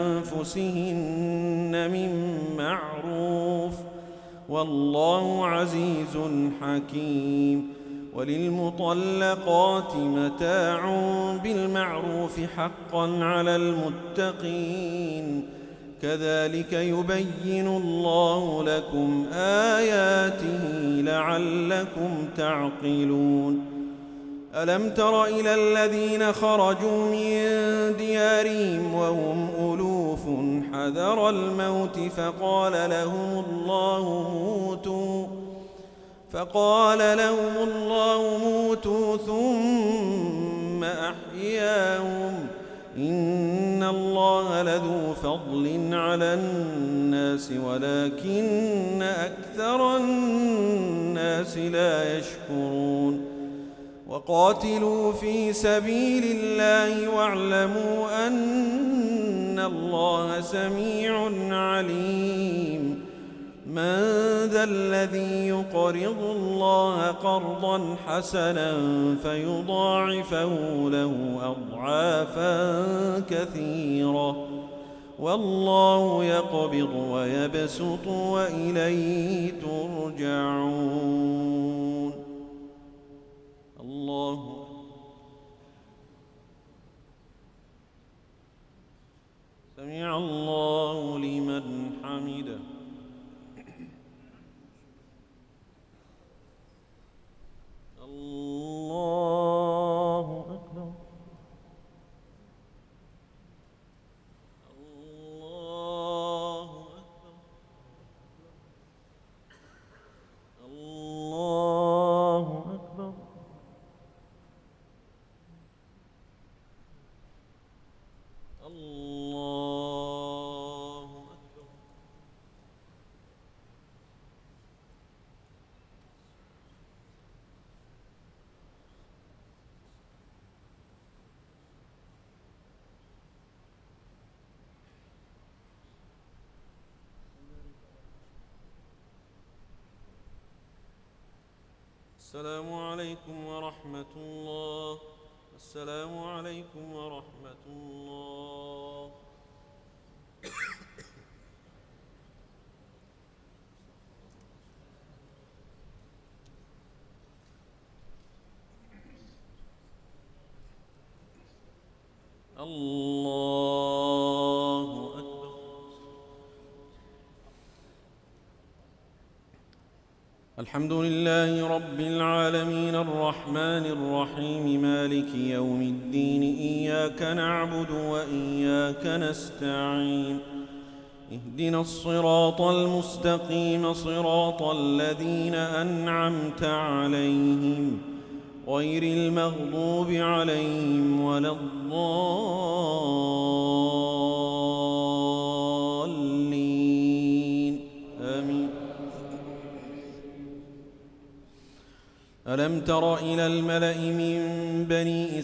أنفسهن من معروف والله عزيز حكيم. وللمطلقات متاع بالمعروف حقا على المتقين كذلك يبين الله لكم آياته لعلكم تعقلون. ألم تر إلى الذين خرجوا من ديارهم وهم ألوف حذر الموت فقال لهم الله موتوا فقال لهم الله موتوا ثم أحياهم إن الله لذو فضل على الناس ولكن أكثر الناس لا يشكرون. وقاتلوا في سبيل الله واعلموا أن الله سميع عليم. من ذا الذي يقرض الله قرضا حسنا فيضاعفه له أضعافا كثيرة والله يقبض ويبسط وإليه ترجعون. الله سمع الله لمن حمده. الله أكبر. الله أكبر. الله أكبر. الله أكبر. السلام عليكم ورحمة الله. السلام عليكم ورحمة الله. الله أكبر. الحمد لله رب العالمين الرحمن الرحيم مالك يوم الدين إياك نعبد وإياك نستعين اهدنا الصراط المستقيم صراط الذين أنعمت عليهم غير المغضوب عليهم ولا الضالين آمين. ألم تر إلى الملأ من بني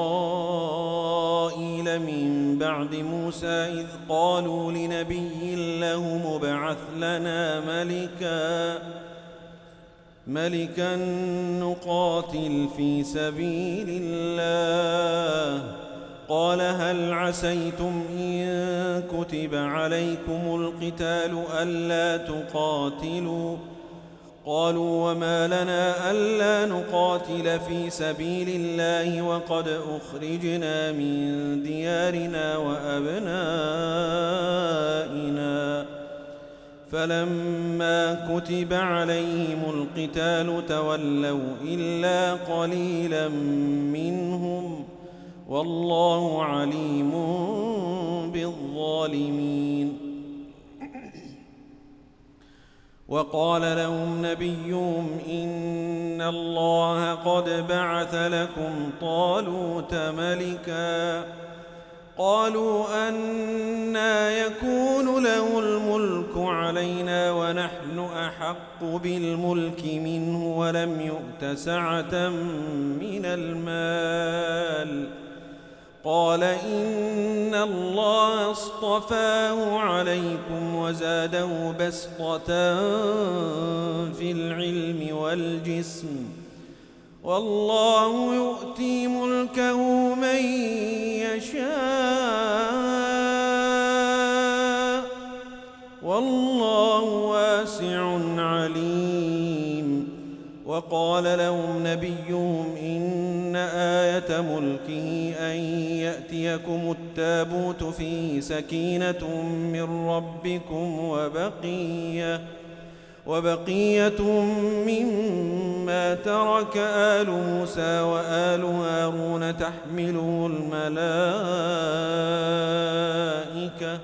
إسرائيل من بعد موسى إذ قالوا لنبي له ابعث لنا ملكا ملكا نقاتل في سبيل الله قال هل عسيتم إن كتب عليكم القتال ألا تقاتلوا قالوا وما لنا ألا نقاتل في سبيل الله وقد أخرجنا من ديارنا وأبنائنا فلما كتب عليهم القتال تولوا إلا قليلا منهم والله عليم بالظالمين. وقال لهم نبيهم إن الله قد بعث لكم طالوت ملكا قالوا أنى يكون له الملك علينا ونحن أحق بالملك منه ولم يؤت سعة من المال قال إن الله اصطفاه عليكم وزاده بسطة في العلم والجسم والله يؤتي ملكه من يشاء والله واسع عليم. وقال لهم نبيهم إن آية ملكه أن يأتيكم التابوت فيه سكينة من ربكم وبقية وبقية مما ترك آل موسى وآل هارون تحمله الملائكة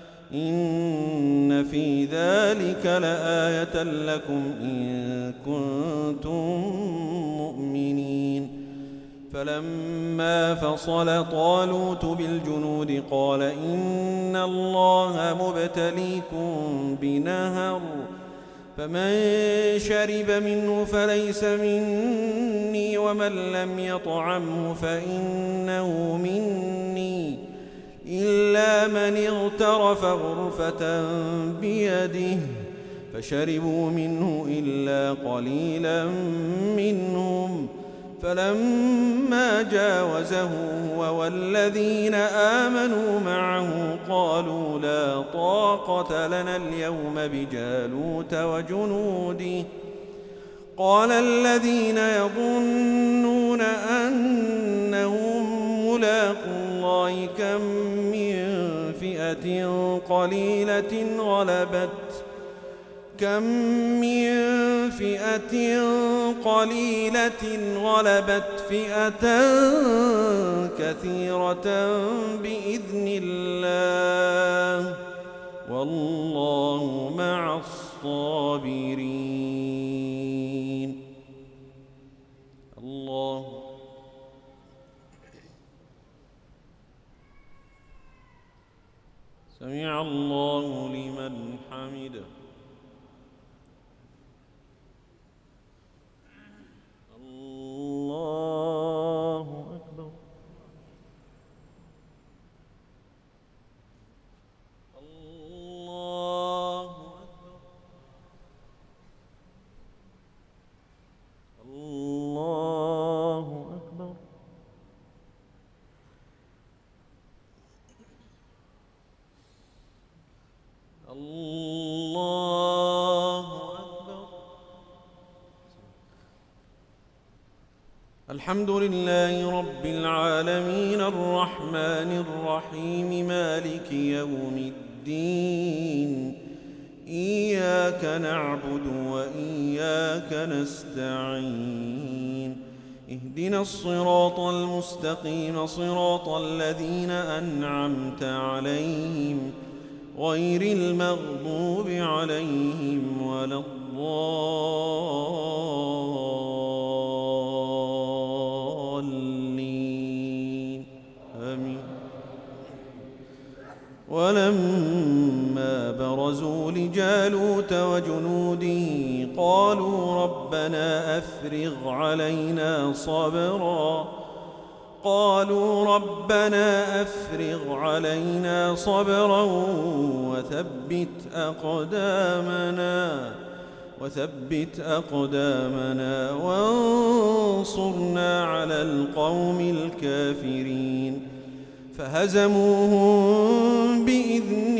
إن في ذلك لآية لكم إن كنتم مؤمنين. فلما فصل طالوت بالجنود قال إن الله مبتليكم بنهر فمن شرب منه فليس مني ومن لم يطعمه فإنه مني إلا من اغترف غرفة بيده فشربوا منه إلا قليلا منهم فلما جاوزه هو والذين آمنوا معه قالوا لا طاقة لنا اليوم بجالوت وجنوده قال الذين يظنون أنهم ملاقو الله كم من فئة قليلة غلبت كم من فئة قليلة غلبت فئة كثيرة بإذن الله والله مع الصابرين. الله سمع الله لمن حمده. الله أكبر. الله أكبر. الله أكبر. الله أكبر. الحمد لله رب العالمين الرحمن الرحيم مالك يوم الدين إياك نعبد وإياك نستعين اهدنا الصراط المستقيم صراط الذين أنعمت عليهم غير المغضوب عليهم ولا الضالين آمين. ولما برزوا لجالوت وجنوده قالوا ربنا أفرغ علينا صبرا قالوا ربنا أفرغ علينا صبرا وثبت أقدامنا وثبت أقدامنا وانصرنا على القوم الكافرين فهزموهم بإذن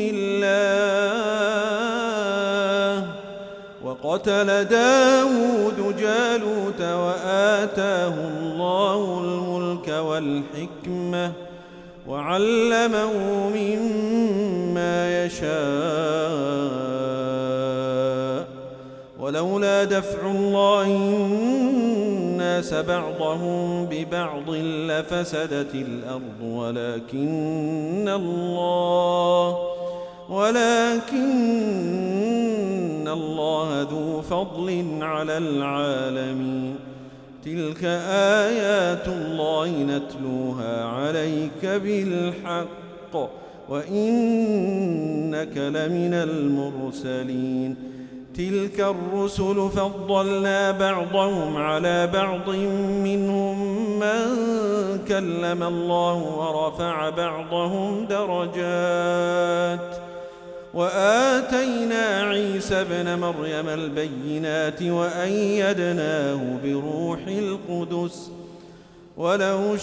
الله وقتل داود جالوت وآتاه الله الملك والحكمة وعلمه مما يشاء ولولا دفع الله الناس بعضهم ببعض لفسدت الأرض ولكن الله ولكن الله ذو فضل على العالمين. تلك آيات الله نتلوها عليك بالحق وإنك لمن المرسلين. تلك الرسل فضلنا بعضهم على بعض منهم من كلم الله ورفع بعضهم درجات وآتينا عيسى ابن مريم البينات وأيدناه بروح القدس ولو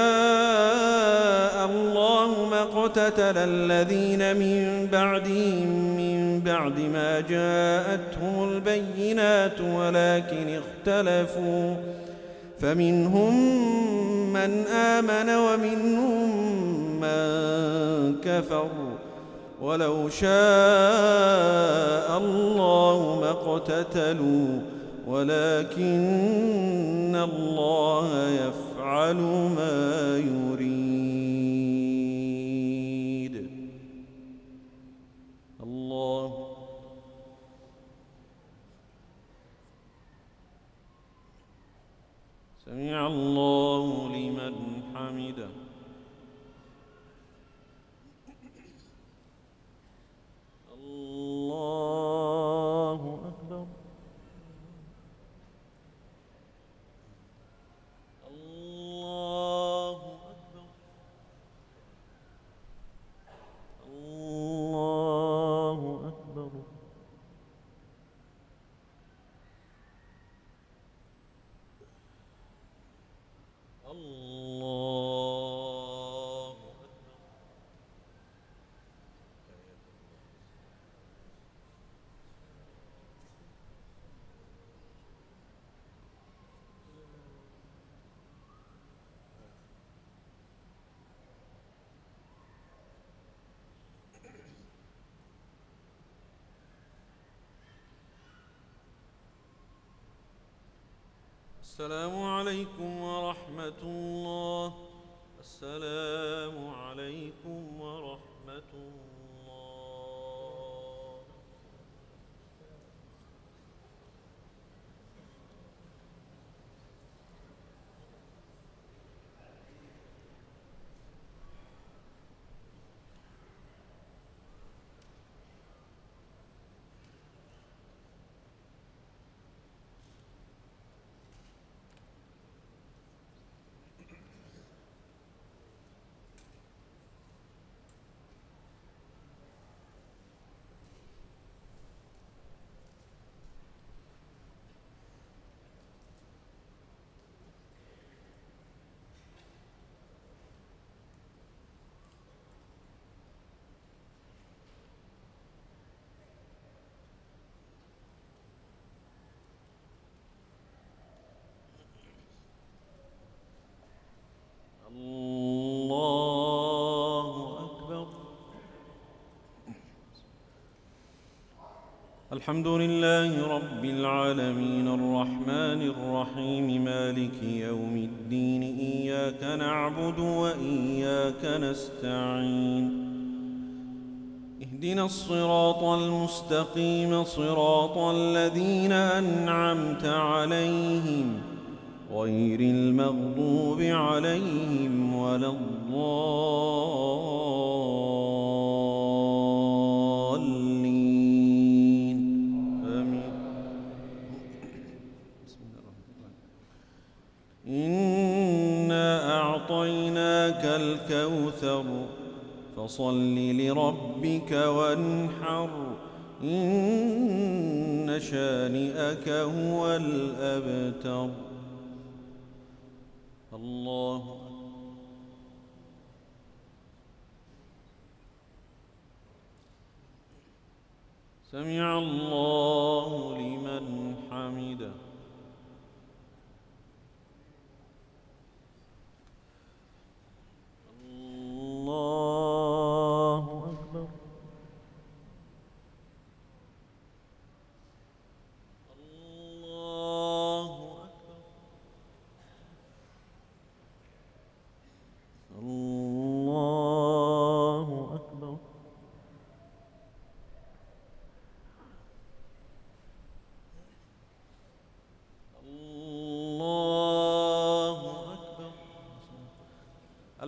شاء الله ما اقتتل الذين من بعدهم من بعد ما جاءتهم البينات ولكن اختلفوا فمنهم من آمن ومنهم من كفر ولو شاء الله ما اقتتلوا ولكن الله يفعل ما يريد. الله سمع الله لمن حمده. الله أكبر. الله أكبر. الله أكبر. الله أكبر. السلام عليكم ورحمة الله. السلام عليكم ورحمة الله. الله أكبر. الحمد لله رب العالمين الرحمن الرحيم مالك يوم الدين إياك نعبد وإياك نستعين. اهدنا الصراط المستقيم صراط الذين أنعمت عليهم غير المغضوب عليهم ولا الضالين آمين. بسم الله الرحمن الرحيم. إنا أعطيناك الكوثر فصل لربك وانحر إن شانئك هو الأبتر. الله سمع الله لمن حمده. الله أكبر.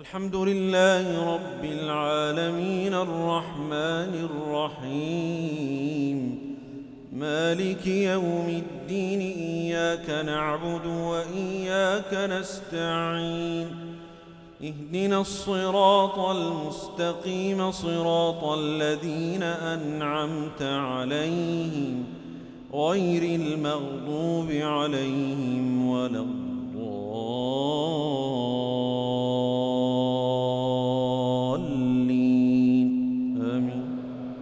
الحمد لله رب العالمين الرحمن الرحيم مالك يوم الدين إياك نعبد وإياك نستعين اهدنا الصراط المستقيم صراط الذين أنعمت عليهم غير المغضوب عليهم ولا الضالين آمين.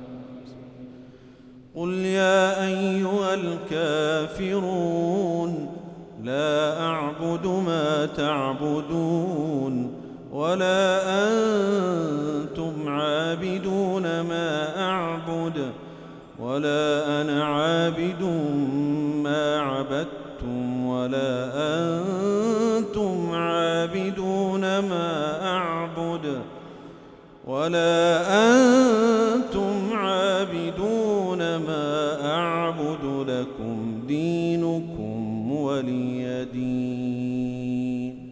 قل يا أيها الكافرون لا أعبد ما تعبدون ولا أنتم عابدون ما أعبد ولا أنا عابد ما عبدتم ولا أنتم عابدون ما أعبد ولا أنتم عابدون ما أعبد لكم دينكم ولي دين.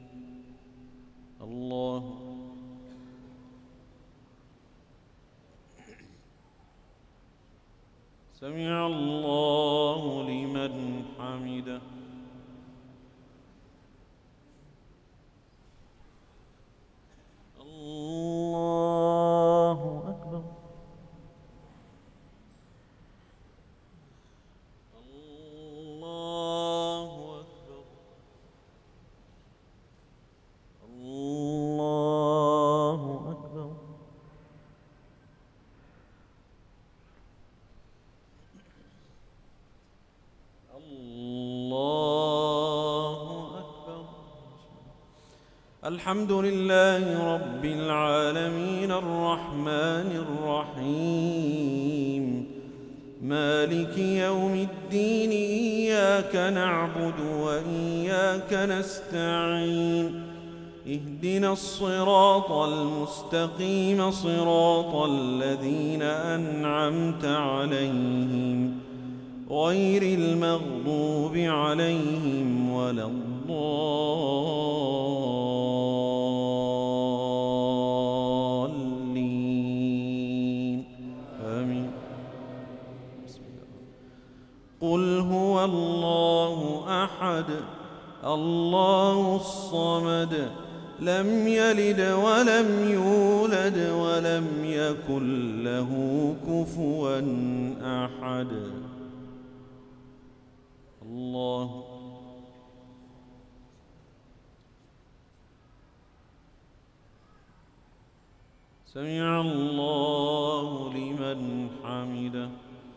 الله سمع الله لمن حمده. الله أكبر. الله أكبر. الله أكبر. الله أكبر. الحمد لله رب العالمين الرحمن الرحيم مالك يوم الدين إياك نعبد وإياك نستعين اهدنا الصراط المستقيم صراط الذين أنعمت عليهم غير المغضوب عليهم ولا الضالين آمين. قل هو الله أحد الله الصمد لم يلد ولم يولد ولم يكن له كفوا أحد. الله سمع الله لمن حمده.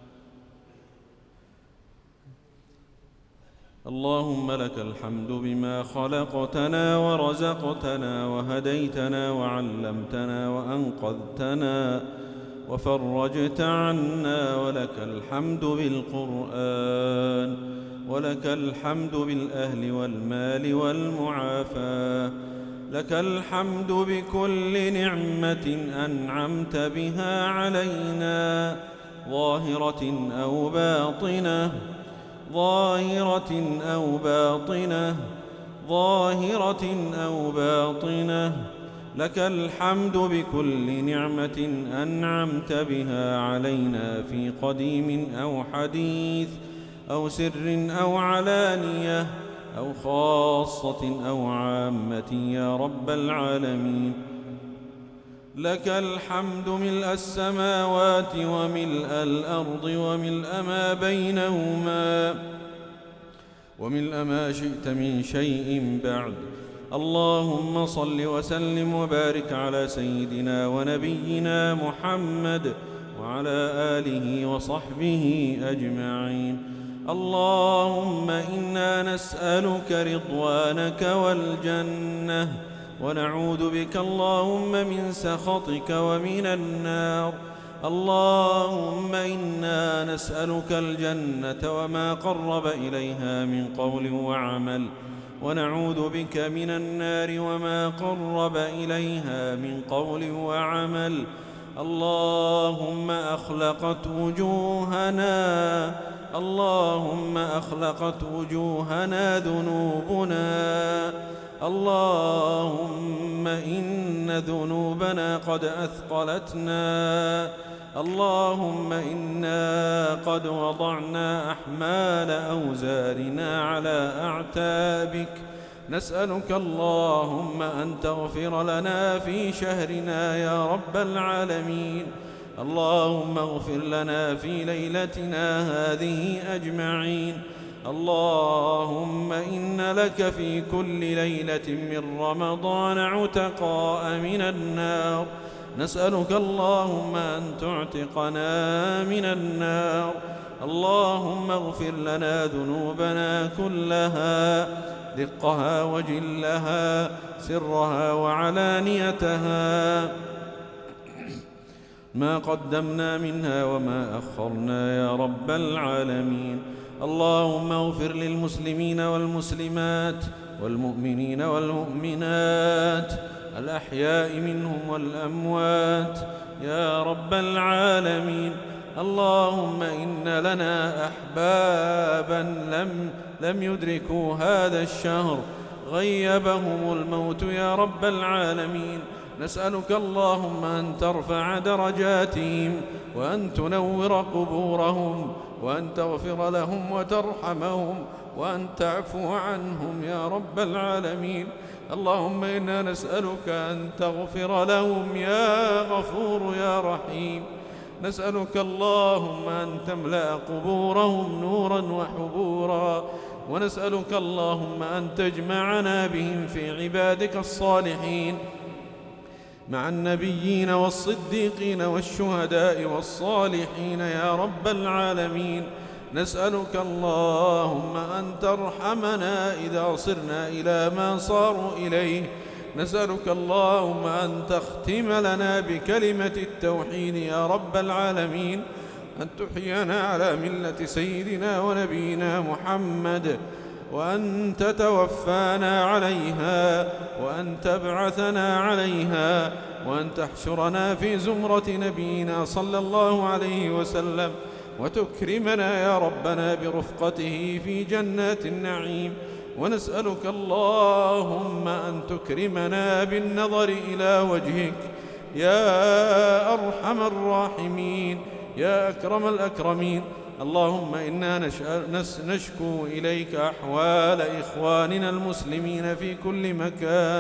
اللهم لك الحمد بما خلقتنا ورزقتنا وهديتنا وعلمتنا وأنقذتنا وفرجت عنا ولك الحمد بالقرآن ولك الحمد بالأهل والمال والمعافاة لك الحمد بكل نعمة أنعمت بها علينا ظاهرة أو باطنة ظاهرة أو باطنة ظاهرة أو باطنة لك الحمد بكل نعمة أنعمت بها علينا في قديم أو حديث أو سر أو علانية أو خاصة أو عامة يا رب العالمين. لك الحمد ملء السماوات وملء الأرض وملء ما بينهما وملء ما شئت من شيء بعد. اللهم صل وسلم وبارك على سيدنا ونبينا محمد وعلى آله وصحبه أجمعين. اللهم إنا نسألك رضوانك والجنة ونعوذ بك اللهم من سخطك ومن النار. اللهم إنا نسألك الجنة وما قرب إليها من قول وعمل ونعوذ بك من النار وما قرب إليها من قول وعمل. اللهم أخلقت وجوهنا اللهم أخلقت وجوهنا ذنوبنا اللهم إن ذنوبنا قد أثقلتنا اللهم إنا قد وضعنا أحمال أوزارنا على أعتابك نسألك اللهم أن تغفر لنا في شهرنا يا رب العالمين اللهم اغفر لنا في ليلتنا هذه أجمعين اللهم إن لك في كل ليلة من رمضان عتقاء من النار نسألك اللهم أن تعتقنا من النار اللهم اغفر لنا ذنوبنا كلها دقها وجلها سرها وعلانيتها ما قدمنا منها وما أخرنا يا رب العالمين اللهم اغفر للمسلمين والمسلمات والمؤمنين والمؤمنات الأحياء منهم والأموات يا رب العالمين اللهم إن لنا أحبابا لم, لم يدركوا هذا الشهر غيبهم الموت يا رب العالمين نسألك اللهم أن ترفع درجاتهم وأن تنور قبورهم وأن تغفر لهم وترحمهم وأن تعفو عنهم يا رب العالمين اللهم إنا نسألك أن تغفر لهم يا غفور يا رحيم نسألك اللهم أن تملأ قبورهم نورا وحبورا ونسألك اللهم أن تجمعنا بهم في عبادك الصالحين مع النبيين والصديقين والشهداء والصالحين يا رب العالمين نسألك اللهم أن ترحمنا إذا صرنا إلى ما صاروا إليه نسألك اللهم أن تختم لنا بكلمة التوحيد يا رب العالمين أن تحيينا على ملة سيدنا ونبينا محمد وأن تتوفانا عليها وأن تبعثنا عليها وأن تحشرنا في زمرة نبينا صلى الله عليه وسلم وتكرمنا يا ربنا برفقته في جنات النعيم ونسألك اللهم أن تكرمنا بالنظر إلى وجهك يا أرحم الراحمين يا أكرم الأكرمين اللهم إنا نشكو إليك أحوال إخواننا المسلمين في كل مكان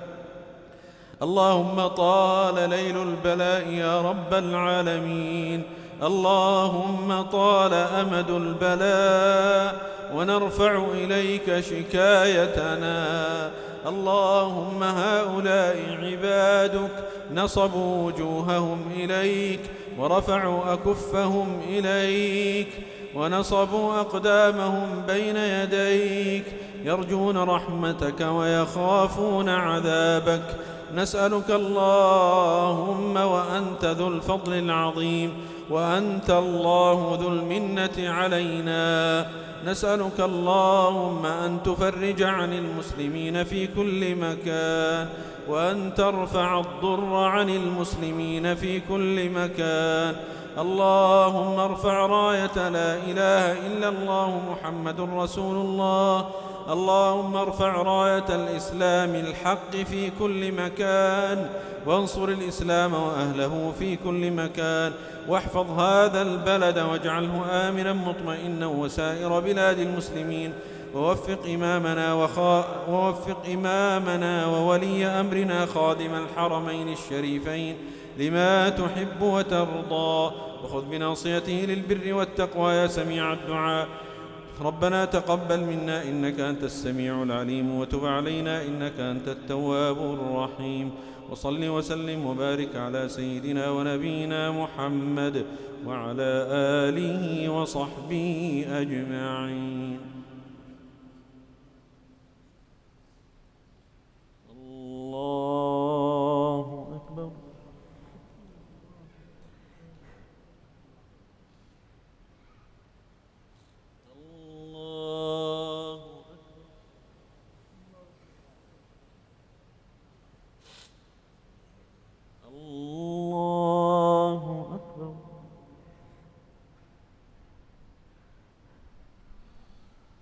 اللهم طال ليل البلاء يا رب العالمين اللهم طال أمد البلاء ونرفع إليك شكايتنا اللهم هؤلاء عبادك نصبوا وجوههم إليك ورفعوا أكفهم إليك ونصبوا أقدامهم بين يديك يرجون رحمتك ويخافون عذابك نسألك اللهم وأنت ذو الفضل العظيم وأنت الله ذو المنة علينا نسألك اللهم أن تفرج عن المسلمين في كل مكان وأن ترفع الضر عن المسلمين في كل مكان اللهم ارفع راية لا إله إلا الله محمد رسول الله اللهم ارفع راية الإسلام الحق في كل مكان وانصر الإسلام وأهله في كل مكان واحفظ هذا البلد واجعله آمنا مطمئنا وسائر بلاد المسلمين ووفق إمامنا, وخا ووفق إمامنا وولي أمرنا خادم الحرمين الشريفين لما تحب وترضى وخذ بناصيته للبر والتقوى يا سميع الدعاء ربنا تقبل منا إنك أنت السميع العليم وتب علينا إنك أنت التواب الرحيم وصل وسلم وبارك على سيدنا ونبينا محمد وعلى آله وصحبه أجمعين. الله أكبر. الله الله أكبر.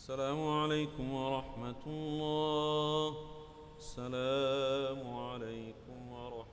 السلام عليكم ورحمة الله. السلام عليكم ورحمة الله.